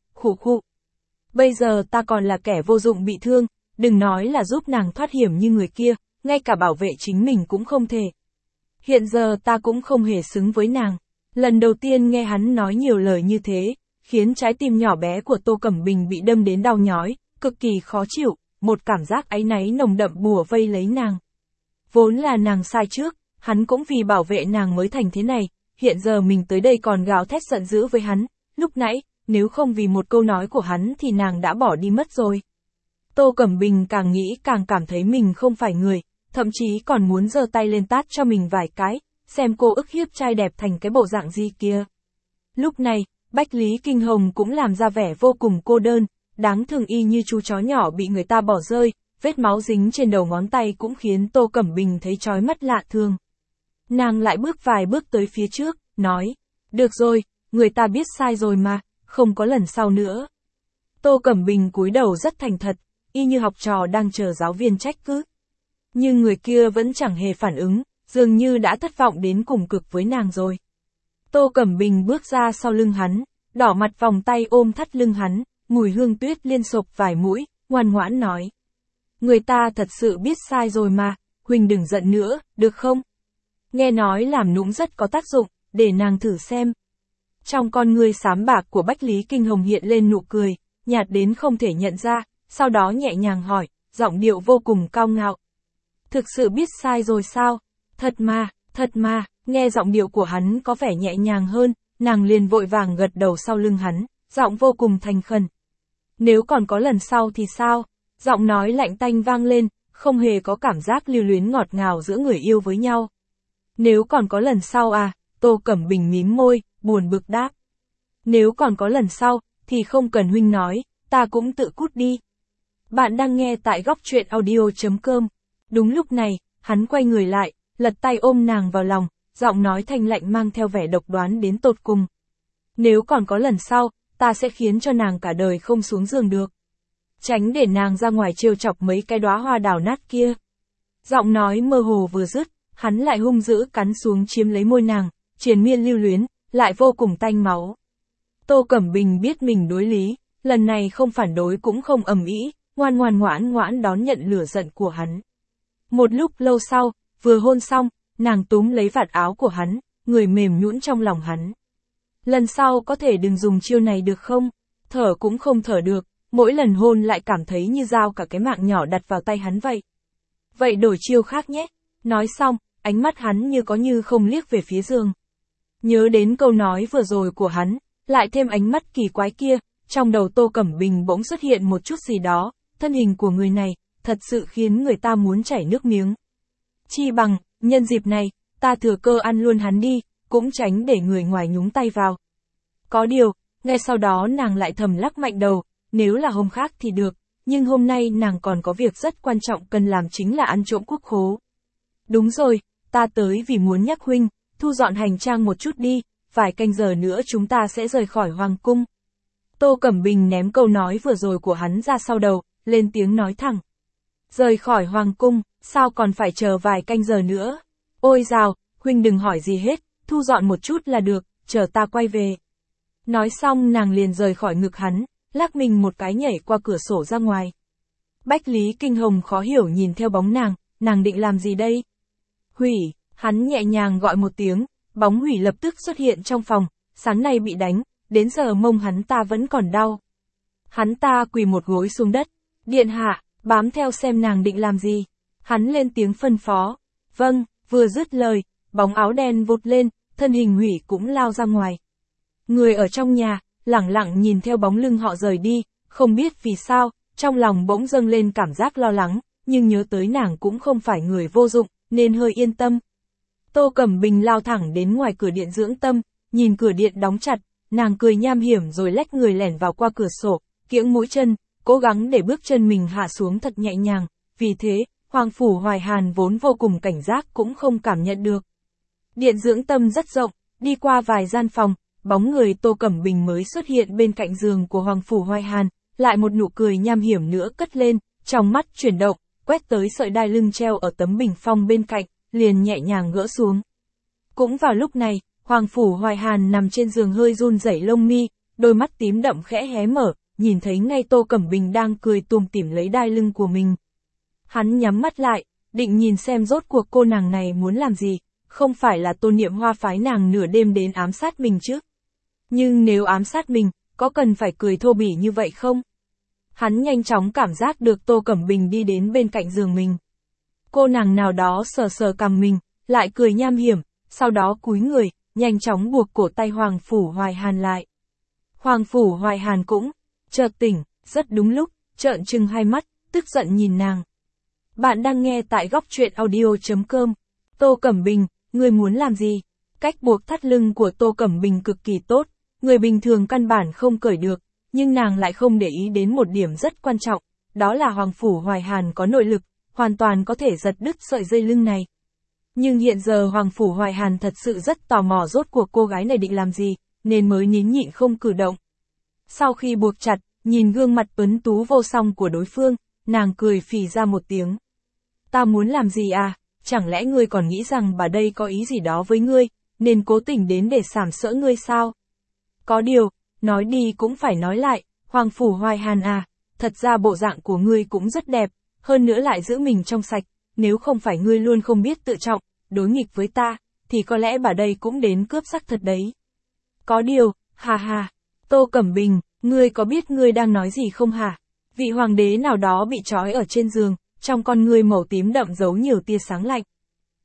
bây giờ ta còn là kẻ vô dụng bị thương, đừng nói là giúp nàng thoát hiểm như người kia, ngay cả bảo vệ chính mình cũng không thể. Hiện giờ ta cũng không hề xứng với nàng. Lần đầu tiên nghe hắn nói nhiều lời như thế, khiến trái tim nhỏ bé của Tô Cẩm Bình bị đâm đến đau nhói, cực kỳ khó chịu, một cảm giác áy náy nồng đậm bùa vây lấy nàng. Vốn là nàng sai trước, hắn cũng vì bảo vệ nàng mới thành thế này, hiện giờ mình tới đây còn gào thét giận dữ với hắn, lúc nãy, nếu không vì một câu nói của hắn thì nàng đã bỏ đi mất rồi. Tô Cẩm Bình càng nghĩ càng cảm thấy mình không phải người, thậm chí còn muốn giơ tay lên tát cho mình vài cái, xem cô ức hiếp trai đẹp thành cái bộ dạng gì kia. Lúc này, Bách Lý Kinh Hồng cũng làm ra vẻ vô cùng cô đơn, đáng thương y như chú chó nhỏ bị người ta bỏ rơi, vết máu dính trên đầu ngón tay cũng khiến Tô Cẩm Bình thấy chói mắt lạ thường. Nàng lại bước vài bước tới phía trước, nói, được rồi, người ta biết sai rồi mà, không có lần sau nữa. Tô Cẩm Bình cúi đầu rất thành thật, y như học trò đang chờ giáo viên trách cứ. Nhưng người kia vẫn chẳng hề phản ứng, dường như đã thất vọng đến cùng cực với nàng rồi. Tô Cẩm Bình bước ra sau lưng hắn, đỏ mặt vòng tay ôm thắt lưng hắn, mùi hương tuyết liên sộc vài mũi, ngoan ngoãn nói. Người ta thật sự biết sai rồi mà, huynh đừng giận nữa, được không? Nghe nói làm nũng rất có tác dụng, để nàng thử xem. Trong con ngươi xám bạc của Bách Lý Kinh Hồng hiện lên nụ cười, nhạt đến không thể nhận ra, sau đó nhẹ nhàng hỏi, giọng điệu vô cùng cao ngạo. Thực sự biết sai rồi sao? thật mà, nghe giọng điệu của hắn có vẻ nhẹ nhàng hơn, nàng liền vội vàng gật đầu sau lưng hắn, giọng vô cùng thành khẩn. Nếu còn có lần sau thì sao? Giọng nói lạnh tanh vang lên, không hề có cảm giác lưu luyến ngọt ngào giữa người yêu với nhau. Nếu còn có lần sau à, Tô Cẩm Bình mím môi, buồn bực đáp. Nếu còn có lần sau, thì không cần huynh nói, ta cũng tự cút đi. Bạn đang nghe tại góc truyện audio.com. Đúng lúc này, hắn quay người lại, lật tay ôm nàng vào lòng, giọng nói thanh lạnh mang theo vẻ độc đoán đến tột cùng. Nếu còn có lần sau, ta sẽ khiến cho nàng cả đời không xuống giường được. Tránh để nàng ra ngoài trêu chọc mấy cái đóa hoa đào nát kia. Giọng nói mơ hồ vừa dứt, hắn lại hung dữ cắn xuống chiếm lấy môi nàng, triền miên lưu luyến, lại vô cùng tanh máu. Tô Cẩm Bình biết mình đối lý, lần này không phản đối cũng không ầm ĩ, ngoan ngoãn đón nhận lửa giận của hắn. Một lúc lâu sau, vừa hôn xong, nàng túm lấy vạt áo của hắn, người mềm nhũn trong lòng hắn. Lần sau có thể đừng dùng chiêu này được không? Thở cũng không thở được, mỗi lần hôn lại cảm thấy như dao cả cái mạng nhỏ đặt vào tay hắn vậy. Vậy đổi chiêu khác nhé. Nói xong, ánh mắt hắn như có như không liếc về phía giường. Nhớ đến câu nói vừa rồi của hắn, lại thêm ánh mắt kỳ quái kia, trong đầu Tô Cẩm Bình bỗng xuất hiện một chút gì đó, thân hình của người này, thật sự khiến người ta muốn chảy nước miếng. Chi bằng, nhân dịp này, ta thừa cơ ăn luôn hắn đi, cũng tránh để người ngoài nhúng tay vào. Có điều, ngay sau đó nàng lại thầm lắc mạnh đầu, nếu là hôm khác thì được, nhưng hôm nay nàng còn có việc rất quan trọng cần làm chính là ăn trộm quốc khố. Đúng rồi, ta tới vì muốn nhắc huynh, thu dọn hành trang một chút đi, vài canh giờ nữa chúng ta sẽ rời khỏi hoàng cung. Tô Cẩm Bình ném câu nói vừa rồi của hắn ra sau đầu, lên tiếng nói thẳng. Rời khỏi hoàng cung, sao còn phải chờ vài canh giờ nữa? Ôi dào, huynh đừng hỏi gì hết, thu dọn một chút là được, chờ ta quay về. Nói xong nàng liền rời khỏi ngực hắn, lắc mình một cái nhảy qua cửa sổ ra ngoài. Bách Lý Kinh Hồng khó hiểu nhìn theo bóng nàng định làm gì đây? Hủy, hắn nhẹ nhàng gọi một tiếng, bóng Hủy lập tức xuất hiện trong phòng, sáng nay bị đánh, đến giờ mông hắn ta vẫn còn đau. Hắn ta quỳ một gối xuống đất, điện hạ, bám theo xem nàng định làm gì. Hắn lên tiếng phân phó, vâng, vừa dứt lời, bóng áo đen vụt lên, thân hình Hủy cũng lao ra ngoài. Người ở trong nhà, lẳng lặng nhìn theo bóng lưng họ rời đi, không biết vì sao, trong lòng bỗng dâng lên cảm giác lo lắng, nhưng nhớ tới nàng cũng không phải người vô dụng, nên hơi yên tâm. Tô Cẩm Bình lao thẳng đến ngoài cửa điện dưỡng tâm, nhìn cửa điện đóng chặt, nàng cười nham hiểm rồi lách người lẻn vào qua cửa sổ, kiễng mũi chân, cố gắng để bước chân mình hạ xuống thật nhẹ nhàng, vì thế, Hoàng Phủ Hoài Hàn vốn vô cùng cảnh giác cũng không cảm nhận được. Điện dưỡng tâm rất rộng, đi qua vài gian phòng, bóng người Tô Cẩm Bình mới xuất hiện bên cạnh giường của Hoàng Phủ Hoài Hàn, lại một nụ cười nham hiểm nữa cất lên, trong mắt chuyển động, quét tới sợi đai lưng treo ở tấm bình phong bên cạnh, liền nhẹ nhàng gỡ xuống. Cũng vào lúc này, Hoàng Phủ Hoài Hàn nằm trên giường hơi run rẩy lông mi, đôi mắt tím đậm khẽ hé mở, nhìn thấy ngay Tô Cẩm Bình đang cười tủm tỉm lấy đai lưng của mình. Hắn nhắm mắt lại, định nhìn xem rốt cuộc cô nàng này muốn làm gì, không phải là Tô Niệm Hoa phái nàng nửa đêm đến ám sát mình chứ. Nhưng nếu ám sát mình, có cần phải cười thô bỉ như vậy không? Hắn nhanh chóng cảm giác được Tô Cẩm Bình đi đến bên cạnh giường mình. Cô nàng nào đó sờ sờ cằm mình, lại cười nham hiểm, sau đó cúi người, nhanh chóng buộc cổ tay Hoàng Phủ Hoài Hàn lại. Hoàng Phủ Hoài Hàn cũng chợt tỉnh, rất đúng lúc, trợn trừng hai mắt, tức giận nhìn nàng. Bạn đang nghe tại góc truyện audio.com. Tô Cẩm Bình, ngươi muốn làm gì? Cách buộc thắt lưng của Tô Cẩm Bình cực kỳ tốt, người bình thường căn bản không cởi được, nhưng nàng lại không để ý đến một điểm rất quan trọng, đó là Hoàng Phủ Hoài Hàn có nội lực, hoàn toàn có thể giật đứt sợi dây lưng này. Nhưng hiện giờ Hoàng Phủ Hoài Hàn thật sự rất tò mò rốt cuộc cô gái này định làm gì, nên mới nín nhịn không cử động. Sau khi buộc chặt, nhìn gương mặt tuấn tú vô song của đối phương, nàng cười phì ra một tiếng. Ta muốn làm gì à, chẳng lẽ ngươi còn nghĩ rằng bà đây có ý gì đó với ngươi, nên cố tình đến để sàm sỡ ngươi sao? Có điều, nói đi cũng phải nói lại, Hoàng Phủ Hoài Hàn à, thật ra bộ dạng của ngươi cũng rất đẹp, hơn nữa lại giữ mình trong sạch, nếu không phải ngươi luôn không biết tự trọng, đối nghịch với ta, thì có lẽ bà đây cũng đến cướp sắc thật đấy. Có điều, hà, Tô Cẩm Bình, ngươi có biết ngươi đang nói gì không hả? Vị hoàng đế nào đó bị trói ở trên giường, trong con ngươi màu tím đậm giấu nhiều tia sáng lạnh.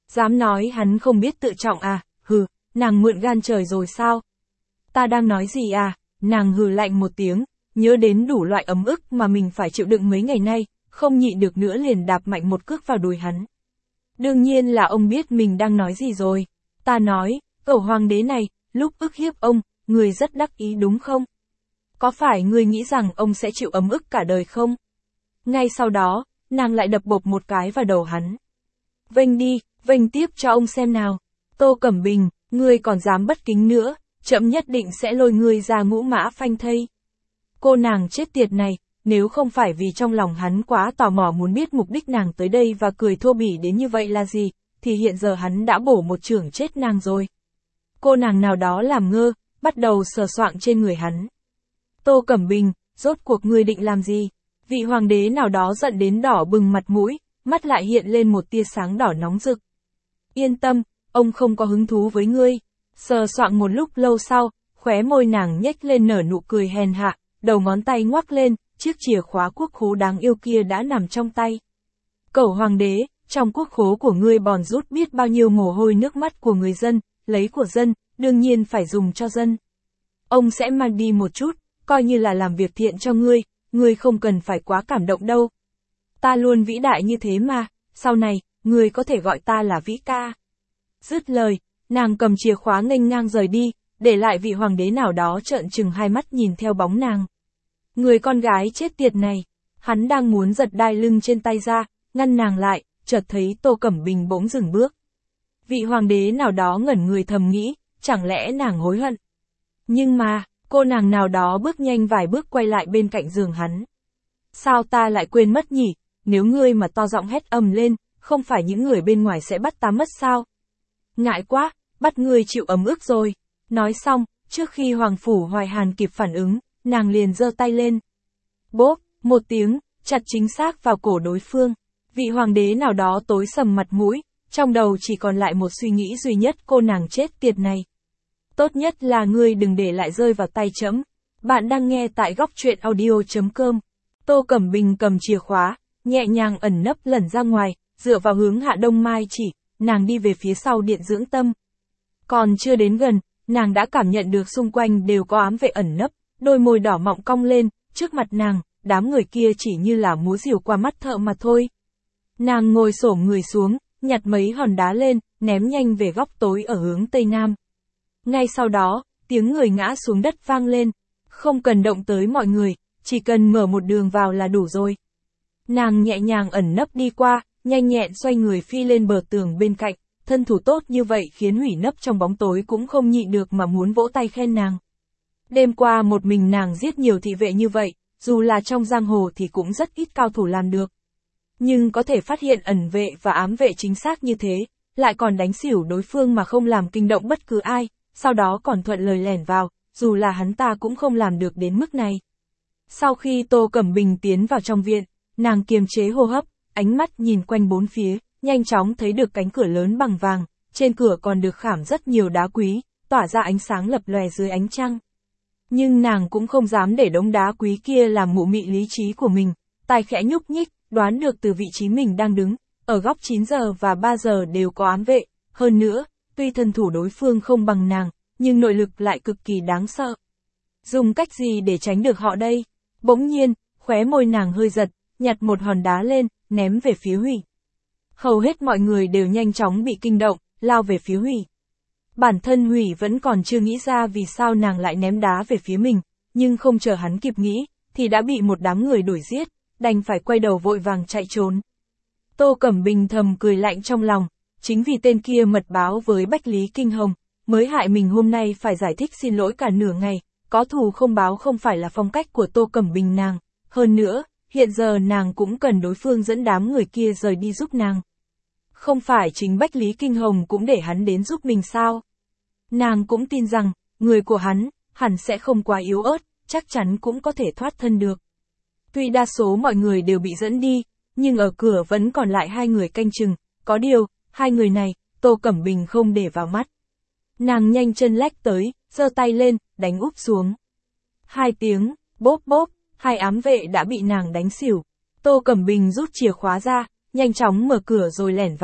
Dám nói hắn không biết tự trọng à, hừ, nàng mượn gan trời rồi sao? Ta đang nói gì à, nàng hừ lạnh một tiếng, nhớ đến đủ loại ấm ức mà mình phải chịu đựng mấy ngày nay, không nhịn được nữa liền đạp mạnh một cước vào đùi hắn. Đương nhiên là ông biết mình đang nói gì rồi. Ta nói, cẩu hoàng đế này, lúc ức hiếp ông, người rất đắc ý đúng không? Có phải người nghĩ rằng ông sẽ chịu ấm ức cả đời không? Ngay sau đó, nàng lại đập bộp một cái vào đầu hắn. Vênh đi, vênh tiếp cho ông xem nào. Tô Cẩm Bình, ngươi còn dám bất kính nữa, trẫm nhất định sẽ lôi ngươi ra ngũ mã phanh thây. Cô nàng chết tiệt này, nếu không phải vì trong lòng hắn quá tò mò muốn biết mục đích nàng tới đây và cười thô bỉ đến như vậy là gì, thì hiện giờ hắn đã bổ một chưởng chết nàng rồi. Cô nàng nào đó làm ngơ, bắt đầu sờ soạng trên người hắn. Tô Cẩm Bình, rốt cuộc ngươi định làm gì? Vị hoàng đế nào đó giận đến đỏ bừng mặt mũi, mắt lại hiện lên một tia sáng đỏ nóng rực. Yên tâm, ông không có hứng thú với ngươi. Sờ soạng một lúc lâu sau, khóe môi nàng nhếch lên nở nụ cười hèn hạ, đầu ngón tay ngoắc lên, chiếc chìa khóa quốc khố đáng yêu kia đã nằm trong tay. Cẩu hoàng đế, trong quốc khố của ngươi bòn rút biết bao nhiêu mồ hôi nước mắt của người dân, lấy của dân, đương nhiên phải dùng cho dân. Ông sẽ mang đi một chút, coi như là làm việc thiện cho ngươi không cần phải quá cảm động đâu. Ta luôn vĩ đại như thế mà, sau này, ngươi có thể gọi ta là Vĩ ca. Dứt lời, nàng cầm chìa khóa nghênh ngang rời đi, để lại vị hoàng đế nào đó trợn trừng hai mắt nhìn theo bóng nàng. Người con gái chết tiệt này, hắn đang muốn giật đai lưng trên tay ra, ngăn nàng lại, chợt thấy Tô Cẩm Bình bỗng dừng bước. Vị hoàng đế nào đó ngẩn người thầm nghĩ, chẳng lẽ nàng hối hận. Nhưng mà, cô nàng nào đó bước nhanh vài bước quay lại bên cạnh giường hắn. Sao ta lại quên mất nhỉ, nếu ngươi mà to giọng hét ầm lên, không phải những người bên ngoài sẽ bắt ta mất sao? Ngại quá, bắt ngươi chịu ấm ức rồi. Nói xong, trước khi Hoàng Phủ Hoài Hàn kịp phản ứng, nàng liền giơ tay lên. Bốp, một tiếng, chặt chính xác vào cổ đối phương. Vị hoàng đế nào đó tối sầm mặt mũi, trong đầu chỉ còn lại một suy nghĩ duy nhất, cô nàng chết tiệt này. Tốt nhất là ngươi đừng để lại rơi vào tay trẫm. Bạn đang nghe tại góc truyện audio.com. Tô Cẩm Bình cầm chìa khóa, nhẹ nhàng ẩn nấp lẩn ra ngoài, dựa vào hướng Hạ Đông Mai chỉ, nàng đi về phía sau điện dưỡng tâm. Còn chưa đến gần, nàng đã cảm nhận được xung quanh đều có ám vệ ẩn nấp, đôi môi đỏ mọng cong lên, trước mặt nàng, đám người kia chỉ như là múa rìu qua mắt thợ mà thôi. Nàng ngồi xổm người xuống, nhặt mấy hòn đá lên, ném nhanh về góc tối ở hướng Tây Nam. Ngay sau đó, tiếng người ngã xuống đất vang lên, không cần động tới mọi người, chỉ cần mở một đường vào là đủ rồi. Nàng nhẹ nhàng ẩn nấp đi qua, nhanh nhẹn xoay người phi lên bờ tường bên cạnh, thân thủ tốt như vậy khiến Hủy nấp trong bóng tối cũng không nhịn được mà muốn vỗ tay khen nàng. Đêm qua một mình nàng giết nhiều thị vệ như vậy, dù là trong giang hồ thì cũng rất ít cao thủ làm được. Nhưng có thể phát hiện ẩn vệ và ám vệ chính xác như thế, lại còn đánh xỉu đối phương mà không làm kinh động bất cứ ai, sau đó còn thuận lời lẻn vào, dù là hắn ta cũng không làm được đến mức này. Sau khi Tô Cẩm Bình tiến vào trong viện, nàng kiềm chế hô hấp, ánh mắt nhìn quanh bốn phía, nhanh chóng thấy được cánh cửa lớn bằng vàng, trên cửa còn được khảm rất nhiều đá quý, tỏa ra ánh sáng lập lòe dưới ánh trăng. Nhưng nàng cũng không dám để đống đá quý kia làm mụ mị lý trí của mình, tai khẽ nhúc nhích, đoán được từ vị trí mình đang đứng, ở góc 9 giờ và 3 giờ đều có ám vệ, hơn nữa, tuy thân thủ đối phương không bằng nàng, nhưng nội lực lại cực kỳ đáng sợ. Dùng cách gì để tránh được họ đây? Bỗng nhiên, khóe môi nàng hơi giật, nhặt một hòn đá lên, ném về phía Hủy. Hầu hết mọi người đều nhanh chóng bị kinh động, lao về phía Hủy. Bản thân Hủy vẫn còn chưa nghĩ ra vì sao nàng lại ném đá về phía mình, nhưng không chờ hắn kịp nghĩ, thì đã bị một đám người đuổi giết, đành phải quay đầu vội vàng chạy trốn. Tô Cẩm Bình thầm cười lạnh trong lòng, chính vì tên kia mật báo với Bách Lý Kinh Hồng, mới hại mình hôm nay phải giải thích xin lỗi cả nửa ngày, có thù không báo không phải là phong cách của Tô Cẩm Bình nàng, hơn nữa, hiện giờ nàng cũng cần đối phương dẫn đám người kia rời đi giúp nàng. Không phải chính Bách Lý Kinh Hồng cũng để hắn đến giúp mình sao? Nàng cũng tin rằng, người của hắn, hẳn sẽ không quá yếu ớt, chắc chắn cũng có thể thoát thân được. Tuy đa số mọi người đều bị dẫn đi, nhưng ở cửa vẫn còn lại hai người canh chừng, có điều, hai người này, Tô Cẩm Bình không để vào mắt. Nàng nhanh chân lách tới, giơ tay lên, đánh úp xuống. Hai tiếng, bốp bốp, hai ám vệ đã bị nàng đánh xỉu. Tô Cẩm Bình rút chìa khóa ra, nhanh chóng mở cửa rồi lẻn vào,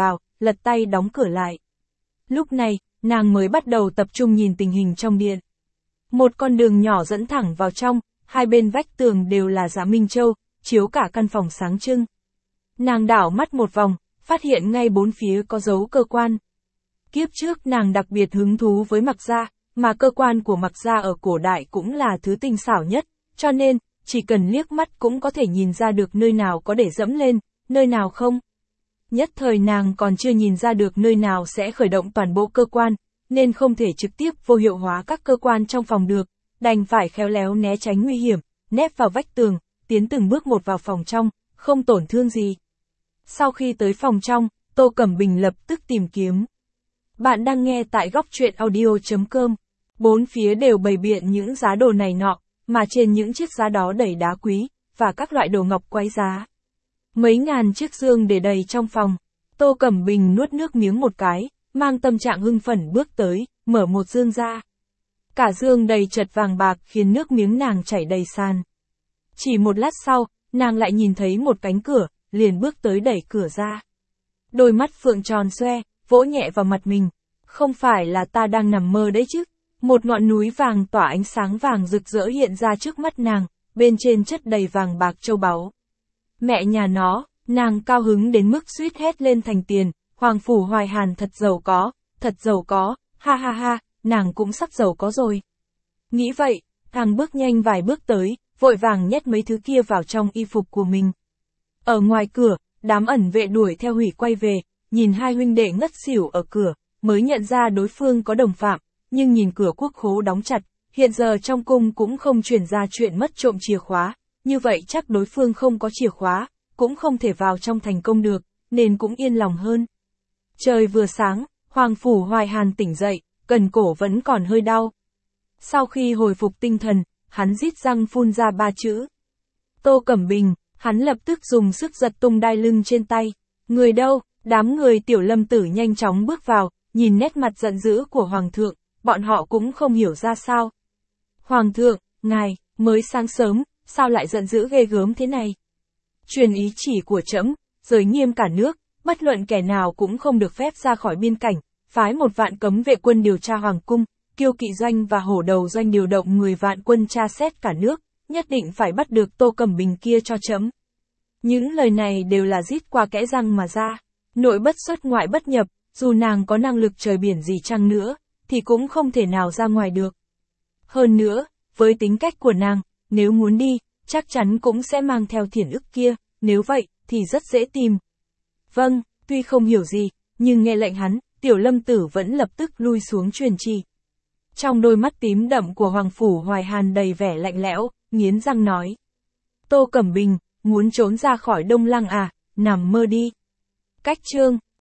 lật tay đóng cửa lại. Lúc này, nàng mới bắt đầu tập trung nhìn tình hình trong điện. Một con đường nhỏ dẫn thẳng vào trong, hai bên vách tường đều là giá minh châu, chiếu cả căn phòng sáng trưng. Nàng đảo mắt một vòng, phát hiện ngay bốn phía có dấu cơ quan. Kiếp trước nàng đặc biệt hứng thú với mặc gia, mà cơ quan của mặc gia ở cổ đại cũng là thứ tinh xảo nhất, cho nên, chỉ cần liếc mắt cũng có thể nhìn ra được nơi nào có để dẫm lên, nơi nào không. Nhất thời nàng còn chưa nhìn ra được nơi nào sẽ khởi động toàn bộ cơ quan, nên không thể trực tiếp vô hiệu hóa các cơ quan trong phòng được, đành phải khéo léo né tránh nguy hiểm, nép vào vách tường, tiến từng bước một vào phòng trong, không tổn thương gì. Sau khi tới phòng trong, Tô Cẩm Bình lập tức tìm kiếm. Bạn đang nghe tại góc truyện audio.com. Bốn phía đều bày biện những giá đồ này nọ, mà trên những chiếc giá đó đầy đá quý, và các loại đồ ngọc quái giá. Mấy ngàn chiếc dương để đầy trong phòng. Tô Cẩm Bình nuốt nước miếng một cái, mang tâm trạng hưng phấn bước tới, mở một dương ra. Cả dương đầy chật vàng bạc khiến nước miếng nàng chảy đầy sàn. Chỉ một lát sau, nàng lại nhìn thấy một cánh cửa, liền bước tới đẩy cửa ra. Đôi mắt phượng tròn xoe, vỗ nhẹ vào mặt mình. Không phải là ta đang nằm mơ đấy chứ. Một ngọn núi vàng tỏa ánh sáng vàng rực rỡ hiện ra trước mắt nàng, bên trên chất đầy vàng bạc châu báu. Mẹ nhà nó, nàng cao hứng đến mức suýt hét lên thành tiền, Hoàng Phủ Hoài Hàn thật giàu có, ha ha ha, nàng cũng sắp giàu có rồi. Nghĩ vậy, nàng bước nhanh vài bước tới, vội vàng nhét mấy thứ kia vào trong y phục của mình. Ở ngoài cửa, đám ẩn vệ đuổi theo Hủy quay về, nhìn hai huynh đệ ngất xỉu ở cửa, mới nhận ra đối phương có đồng phạm, nhưng nhìn cửa quốc khố đóng chặt, hiện giờ trong cung cũng không truyền ra chuyện mất trộm chìa khóa, như vậy chắc đối phương không có chìa khóa, cũng không thể vào trong thành công được, nên cũng yên lòng hơn. Trời vừa sáng, Hoàng Phủ Hoài Hàn tỉnh dậy, cần cổ vẫn còn hơi đau. Sau khi hồi phục tinh thần, hắn rít răng phun ra ba chữ. Tô Cẩm Bình, hắn lập tức dùng sức giật tung đai lưng trên tay. Người đâu? Đám người Tiểu Lâm Tử nhanh chóng bước vào, nhìn nét mặt giận dữ của Hoàng thượng, bọn họ cũng không hiểu ra sao. Hoàng thượng, ngài, mới sáng sớm, sao lại giận dữ ghê gớm thế này? Truyền ý chỉ của trẫm, giới nghiêm cả nước, bất luận kẻ nào cũng không được phép ra khỏi biên cảnh, phái 1 vạn cấm vệ quân điều tra hoàng cung, Kiêu Kỵ doanh và Hổ Đầu doanh điều động 10 vạn quân tra xét cả nước, nhất định phải bắt được Tô Cẩm Bình kia cho trẫm. Những lời này đều là rít qua kẽ răng mà ra, nội bất xuất ngoại bất nhập, dù nàng có năng lực trời biển gì chăng nữa, thì cũng không thể nào ra ngoài được. Hơn nữa, với tính cách của nàng, nếu muốn đi, chắc chắn cũng sẽ mang theo thiển ức kia, nếu vậy, thì rất dễ tìm. Vâng, tuy không hiểu gì, nhưng nghe lệnh hắn, Tiểu Lâm Tử vẫn lập tức lui xuống truyền chỉ. Trong đôi mắt tím đậm của Hoàng Phủ Hoài Hàn đầy vẻ lạnh lẽo, nghiến răng nói. Tô Cẩm Bình, muốn trốn ra khỏi Đông Lăng à, nằm mơ đi. Cách chương